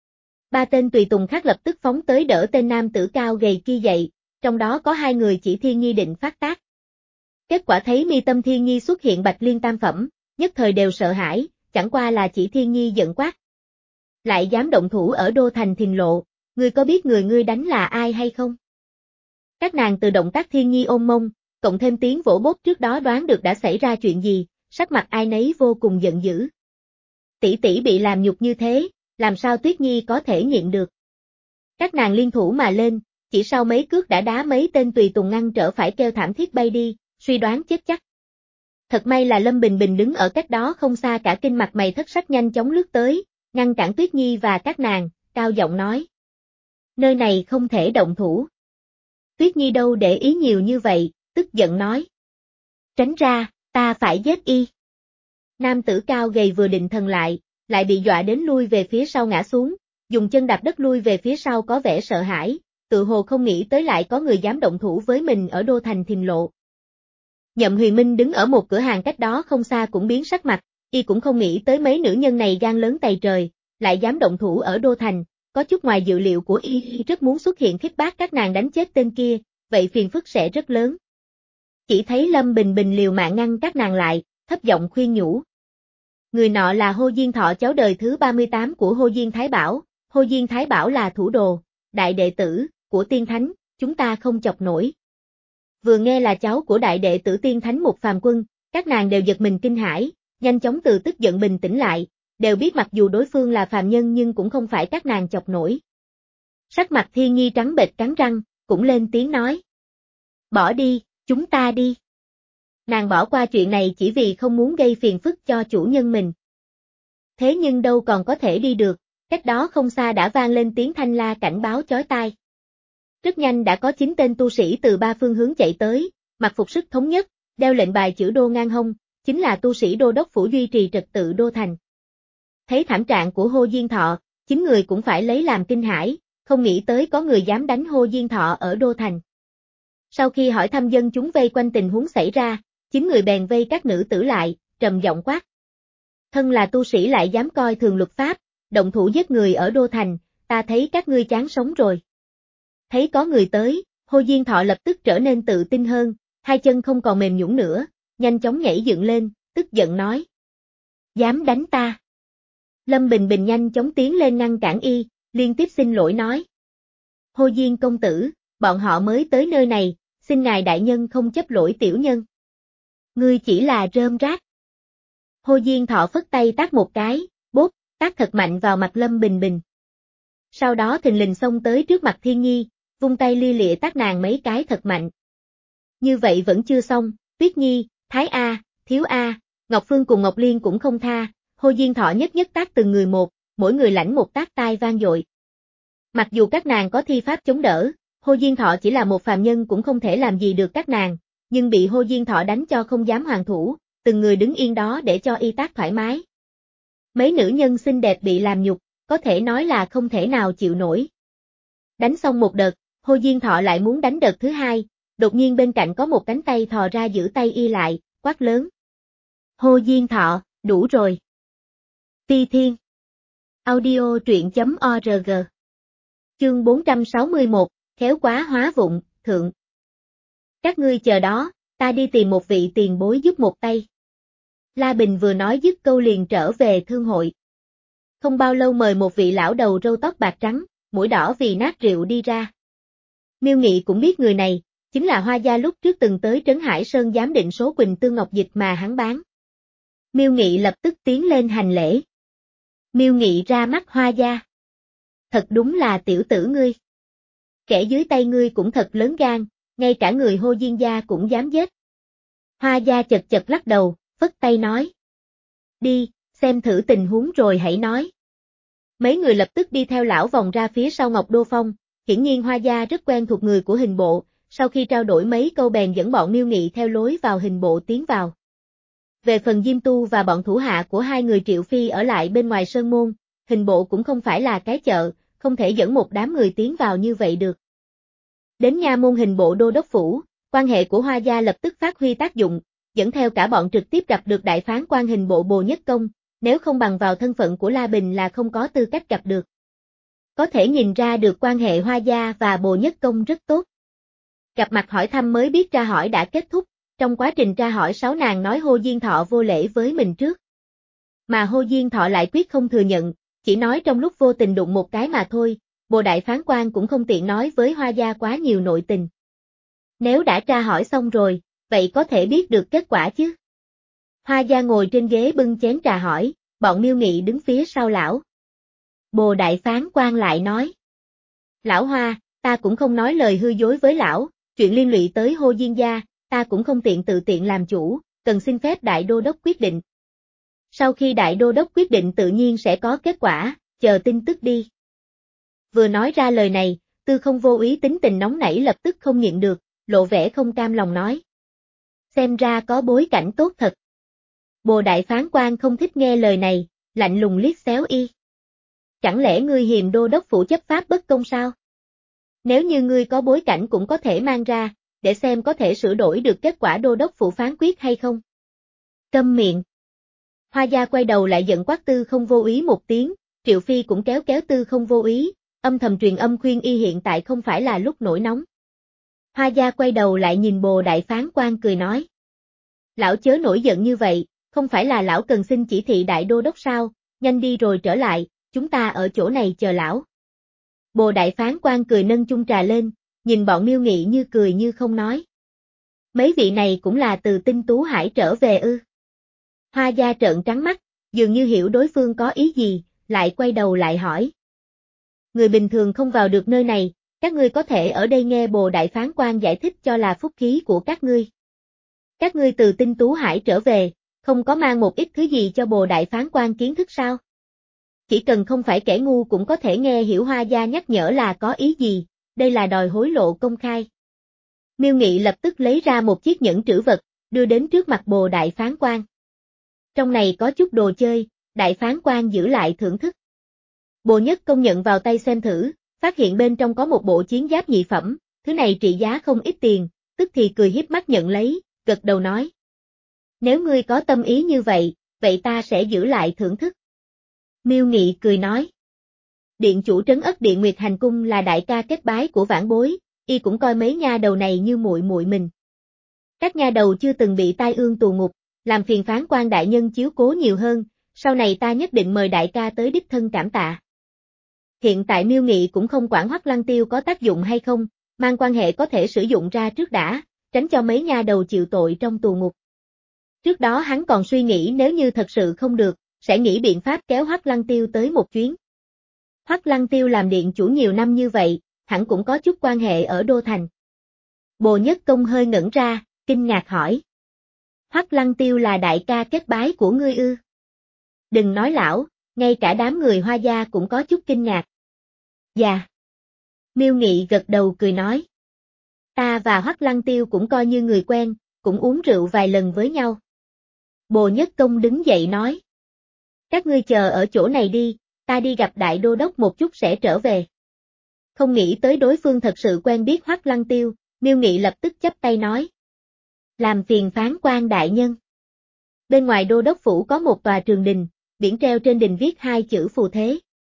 Ba tên tùy tùng khác lập tức phóng tới đỡ tên nam tử cao gầy kia dậy, trong đó có hai người chỉ Thiên Nhi định phát tác. Kết quả thấy mi tâm Thiên Nhi xuất hiện bạch liên tam phẩm, nhất thời đều sợ hãi, chẳng qua là chỉ Thiên Nhi giận quát. Lại dám động thủ ở Đô Thành Thìn Lộ, ngươi có biết người ngươi đánh là ai hay không? Các nàng từ động tác Thiên Nhi ôm mông, cộng thêm tiếng vỗ bốp trước đó đoán được đã xảy ra chuyện gì, sắc mặt ai nấy vô cùng giận dữ. Tỷ tỷ bị làm nhục như thế, làm sao Tuyết Nhi có thể nhịn được? Các nàng liên thủ mà lên, chỉ sau mấy cước đã đá mấy tên tùy tùng ngăn trở phải kêu thảm thiết bay đi, suy đoán chết chắc. Thật may là Lâm Bình Bình đứng ở cách đó không xa cả kinh mặt mày thất sắc nhanh chóng lướt tới, ngăn cản Tuyết Nhi và các nàng, cao giọng nói. Nơi này không thể động thủ. Tuyết Nhi đâu để ý nhiều như vậy, tức giận nói. Tránh ra, ta phải giết y. Nam tử cao gầy vừa định thần lại, lại bị dọa đến lui về phía sau ngã xuống, dùng chân đạp đất lui về phía sau có vẻ sợ hãi, tự hồ không nghĩ tới lại có người dám động thủ với mình ở Đô Thành Thìn Lộ. Nhậm Huyền Minh đứng ở một cửa hàng cách đó không xa cũng biến sắc mặt, y cũng không nghĩ tới mấy nữ nhân này gan lớn tày trời, lại dám động thủ ở Đô Thành, có chút ngoài dự liệu của y, rất muốn xuất hiện khích bác các nàng đánh chết tên kia, vậy phiền phức sẽ rất lớn. Chỉ thấy Lâm Bình Bình liều mạng ngăn các nàng lại, thấp giọng khuyên nhủ. Người nọ là Hồ Diên Thọ cháu đời thứ ba mươi tám của Hồ Diên Thái Bảo, Hồ Diên Thái Bảo là thủ đồ, đại đệ tử, của Tiên Thánh, chúng ta không chọc nổi. Vừa nghe là cháu của đại đệ tử Tiên Thánh một phàm quân, các nàng đều giật mình kinh hãi, nhanh chóng từ tức giận bình tĩnh lại, đều biết mặc dù đối phương là phàm nhân nhưng cũng không phải các nàng chọc nổi. Sắc mặt Thiên Nhi trắng bệch cắn răng, cũng lên tiếng nói. Bỏ đi, chúng ta đi. Nàng bỏ qua chuyện này chỉ vì không muốn gây phiền phức cho chủ nhân mình. thế nhưng đâu còn có thể đi được, cách đó không xa đã vang lên tiếng thanh la cảnh báo chói tai. Rất nhanh đã có chín tên tu sĩ từ ba phương hướng chạy tới, mặc phục sức thống nhất, đeo lệnh bài chữ đô ngang hông, chính là tu sĩ đô đốc phủ duy trì trật tự đô thành. Thấy thảm trạng của Hồ Diên Thọ, chín người cũng phải lấy làm kinh hãi, không nghĩ tới có người dám đánh Hồ Diên Thọ ở đô thành. Sau khi hỏi thăm dân chúng vây quanh tình huống xảy ra, chín người bèn vây các nữ tử lại, trầm giọng quát. Thân là tu sĩ lại dám coi thường luật pháp, động thủ giết người ở đô thành, ta thấy các ngươi chán sống rồi. Thấy có người tới, Hồ Diên Thọ lập tức trở nên tự tin hơn, hai chân không còn mềm nhũn nữa, nhanh chóng nhảy dựng lên, tức giận nói. Dám đánh ta. Lâm Bình Bình nhanh chóng tiến lên ngăn cản y, liên tiếp xin lỗi nói. Hồ Diên công tử, bọn họ mới tới nơi này, xin ngài đại nhân không chấp lỗi tiểu nhân. Ngươi chỉ là rơm rác. Hồ Diên Thọ phất tay tát một cái, bốp, tát thật mạnh vào mặt Lâm Bình Bình. Sau đó thình lình xông tới trước mặt Thiên Nhi, vung tay lia lịa tát nàng mấy cái thật mạnh. Như vậy vẫn chưa xong, Tuyết Nhi, Thái A, Thiếu A, Ngọc Phương cùng Ngọc Liên cũng không tha, Hồ Diên Thọ nhất nhất tát từng người một, mỗi người lãnh một tát tai vang dội. Mặc dù các nàng có thi pháp chống đỡ, Hồ Diên Thọ chỉ là một phàm nhân cũng không thể làm gì được các nàng, nhưng bị Hồ Diên Thọ đánh cho không dám hoàn thủ, từng người đứng yên đó để cho y tát thoải mái. Mấy nữ nhân xinh đẹp bị làm nhục, có thể nói là không thể nào chịu nổi. Đánh xong một đợt, Hồ Diên Thọ lại muốn đánh đợt thứ hai, đột nhiên bên cạnh có một cánh tay thò ra giữ tay y lại, quát lớn. Hồ Diên Thọ, đủ rồi. Ti Thiên. Audio truyện chấm org. Chương bốn trăm sáu mươi mốt, khéo quá hóa vụng, thượng. Các ngươi chờ đó, ta đi tìm một vị tiền bối giúp một tay. La Bình vừa nói dứt câu liền trở về thương hội. Không bao lâu mời một vị lão đầu râu tóc bạc trắng, mũi đỏ vì nát rượu đi ra. Miêu Nghị cũng biết người này, chính là Hoa Gia lúc trước từng tới Trấn Hải Sơn giám định số Quỳnh Tương Ngọc Dịch mà hắn bán. Miêu Nghị lập tức tiến lên hành lễ. Miêu Nghị ra mắt Hoa Gia. Thật đúng là tiểu tử ngươi. Kẻ dưới tay ngươi cũng thật lớn gan, ngay cả người Hồ Diên gia cũng dám giết. Hoa Gia chật chật lắc đầu, phất tay nói. Đi, xem thử tình huống rồi hãy nói. Mấy người lập tức đi theo lão vòng ra phía sau Ngọc Đô Phong, hiển nhiên Hoa Gia rất quen thuộc người của hình bộ, sau khi trao đổi mấy câu bèn dẫn bọn Miêu Nghị theo lối vào hình bộ tiến vào. Về phần Diêm Tu và bọn thủ hạ của hai người Triệu Phi ở lại bên ngoài sơn môn, hình bộ cũng không phải là cái chợ, không thể dẫn một đám người tiến vào như vậy được. Đến nha môn hình bộ đô đốc phủ, quan hệ của Hoa Gia lập tức phát huy tác dụng, dẫn theo cả bọn trực tiếp gặp được đại phán quan hình bộ Bồ Nhất Công, nếu không bằng vào thân phận của La Bình là không có tư cách gặp được. Có thể nhìn ra được quan hệ Hoa Gia và Bồ Nhất Công rất tốt. Gặp mặt hỏi thăm mới biết tra hỏi đã kết thúc, trong quá trình tra hỏi sáu nàng nói Hồ Diên Thọ vô lễ với mình trước. Mà Hồ Diên Thọ lại quyết không thừa nhận, chỉ nói trong lúc vô tình đụng một cái mà thôi, Bồ Đại Phán Quan cũng không tiện nói với Hoa Gia quá nhiều nội tình. Nếu đã tra hỏi xong rồi, vậy có thể biết được kết quả chứ. Hoa Gia ngồi trên ghế bưng chén trà hỏi, bọn Miêu Nghị đứng phía sau lão. Bồ Đại Phán Quan lại nói. Lão Hoa, ta cũng không nói lời hư dối với lão, chuyện liên lụy tới Hồ Diên gia, ta cũng không tiện tự tiện làm chủ, cần xin phép Đại Đô Đốc quyết định. Sau khi Đại Đô Đốc quyết định tự nhiên sẽ có kết quả, chờ tin tức đi. Vừa nói ra lời này, Tư Không vô ý tính tình nóng nảy lập tức không nhịn được, lộ vẻ không cam lòng nói. Xem ra có bối cảnh tốt thật. Bồ Đại Phán Quan không thích nghe lời này, lạnh lùng liếc xéo y. Chẳng lẽ ngươi hiềm đô đốc phủ chấp pháp bất công sao? Nếu như ngươi có bối cảnh cũng có thể mang ra, để xem có thể sửa đổi được kết quả đô đốc phủ phán quyết hay không. Câm miệng. Hoa Gia quay đầu lại giận quát Tư Không vô ý một tiếng, Triệu Phi cũng kéo kéo Tư Không vô ý, âm thầm truyền âm khuyên y hiện tại không phải là lúc nổi nóng. Hoa Gia quay đầu lại nhìn Bồ Đại Phán Quan cười nói. Lão chớ nổi giận như vậy, không phải là lão cần xin chỉ thị Đại Đô Đốc sao, nhanh đi rồi trở lại, chúng ta ở chỗ này chờ lão. Bồ Đại Phán Quan cười nâng chung trà lên, nhìn bọn Miêu Nghị như cười như không nói. Mấy vị này cũng là từ Tinh Tú Hải trở về ư. Hoa Gia trợn trắng mắt, dường như hiểu đối phương có ý gì, lại quay đầu lại hỏi. Người bình thường không vào được nơi này, các ngươi có thể ở đây nghe Bồ Đại Phán Quan giải thích cho là phúc khí của các ngươi. Các ngươi từ Tinh Tú Hải trở về, không có mang một ít thứ gì cho Bồ Đại Phán Quan kiến thức sao? chỉ cần không phải kẻ ngu cũng có thể nghe hiểu Hoa gia nhắc nhở là có ý gì, đây là đòi hối lộ công khai. Miêu Nghị lập tức lấy ra một chiếc nhẫn trữ vật, đưa đến trước mặt Bồ đại phán quan. Trong này có chút đồ chơi, đại phán quan giữ lại thưởng thức. Bồ Nhất Công nhận vào tay xem thử, phát hiện bên trong có một bộ chiến giáp nhị phẩm, thứ này trị giá không ít tiền, tức thì cười hiếp mắt nhận lấy, gật đầu nói. Nếu ngươi có tâm ý như vậy, vậy ta sẽ giữ lại thưởng thức. Miêu Nghị cười nói. Điện chủ trấn ất điện Nguyệt Hành Cung là đại ca kết bái của vãn bối, y cũng coi mấy nha đầu này như muội muội mình. Các nha đầu chưa từng bị tai ương tù ngục, làm phiền phán quan đại nhân chiếu cố nhiều hơn, sau này ta nhất định mời đại ca tới đích thân cảm tạ. Hiện tại Miêu Nghị cũng không quản Hoắc Lăng Tiêu có tác dụng hay không, mang quan hệ có thể sử dụng ra trước đã, tránh cho mấy nha đầu chịu tội trong tù ngục. Trước đó hắn còn suy nghĩ nếu như thật sự không được, sẽ nghĩ biện pháp kéo Hoắc Lăng Tiêu tới một chuyến. Hoắc Lăng Tiêu làm điện chủ nhiều năm như vậy, hẳn cũng có chút quan hệ ở Đô Thành. Bồ Nhất Công hơi ngẩn ra, kinh ngạc hỏi. Hoắc Lăng Tiêu là đại ca kết bái của ngươi ư? Đừng nói lão, ngay cả đám người Hoa gia cũng có chút kinh ngạc. Dạ. Miêu Nghị gật đầu cười nói. Ta và Hoắc Lăng Tiêu cũng coi như người quen, cũng uống rượu vài lần với nhau. Bồ Nhất Công đứng dậy nói. Các ngươi chờ ở chỗ này đi, ta đi gặp đại đô đốc một chút sẽ trở về. Không nghĩ tới đối phương thật sự quen biết Hoắc Lăng Tiêu, Miêu Nghị lập tức chắp tay nói. Làm phiền phán quan đại nhân. Bên ngoài đô đốc phủ có một tòa trường đình, biển treo trên đình viết hai chữ phù thế.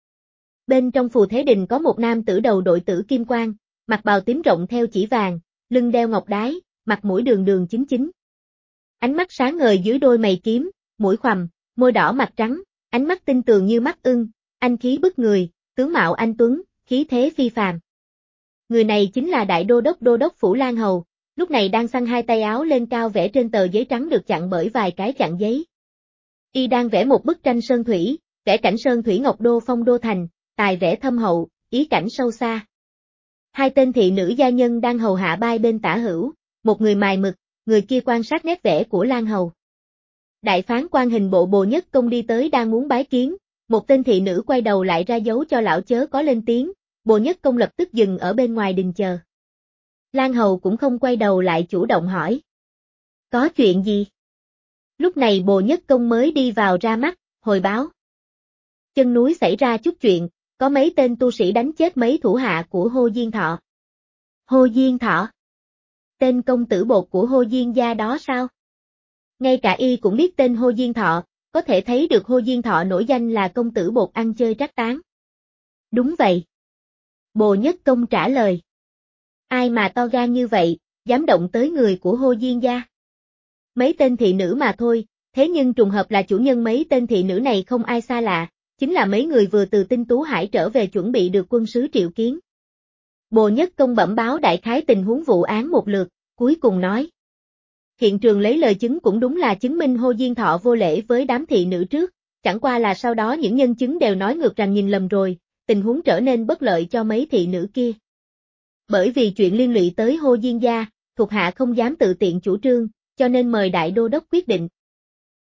Bên trong phù thế đình có một nam tử đầu đội tử kim quang, mặc bào tím rộng theo chỉ vàng, lưng đeo ngọc đái, mặt mũi đường đường chính chính. Ánh mắt sáng ngời dưới đôi mày kiếm, mũi khoằm, môi đỏ mặt trắng, ánh mắt tinh tường như mắt ưng, anh khí bức người, tướng mạo anh tuấn, khí thế phi phàm. Người này chính là đại đô đốc đô đốc phủ Lan Hầu, lúc này đang xăng hai tay áo lên cao vẽ trên tờ giấy trắng được chặn bởi vài cái chặn giấy. Y đang vẽ một bức tranh sơn thủy, vẽ cảnh sơn thủy Ngọc Đô phong đô thành, tài vẽ thâm hậu, ý cảnh sâu xa. Hai tên thị nữ gia nhân đang hầu hạ bai bên tả hữu, một người mài mực, người kia quan sát nét vẽ của Lan Hầu. Đại phán quan hình bộ Bồ Nhất Công đi tới đang muốn bái kiến, một tên thị nữ quay đầu lại ra dấu cho lão chớ có lên tiếng, Bồ Nhất Công lập tức dừng ở bên ngoài đình chờ. Lan Hầu cũng không quay đầu lại chủ động hỏi. Có chuyện gì? Lúc này Bồ Nhất Công mới đi vào ra mắt, hồi báo. Chân núi xảy ra chút chuyện, có mấy tên tu sĩ đánh chết mấy thủ hạ của Hô Diên Thọ. Hô Diên Thọ? Tên công tử bột của Hô Diên gia đó sao? Ngay cả y cũng biết tên Hô Diên Thọ, có thể thấy được Hô Diên Thọ nổi danh là công tử bột ăn chơi trác tán. Đúng vậy. Bồ Nhất Công trả lời. Ai mà to gan như vậy, dám động tới người của Hô Diên gia? Mấy tên thị nữ mà thôi, thế nhưng trùng hợp là chủ nhân mấy tên thị nữ này không ai xa lạ, chính là mấy người vừa từ Tinh Tú Hải trở về chuẩn bị được quân sứ triệu kiến. Bồ Nhất Công bẩm báo đại khái tình huống vụ án một lượt, cuối cùng nói. Hiện trường lấy lời chứng cũng đúng là chứng minh Hô Diên Thọ vô lễ với đám thị nữ trước, chẳng qua là sau đó những nhân chứng đều nói ngược rằng nhìn lầm rồi, tình huống trở nên bất lợi cho mấy thị nữ kia. Bởi vì chuyện liên lụy tới Hô Diên gia, thuộc hạ không dám tự tiện chủ trương, cho nên mời đại đô đốc quyết định.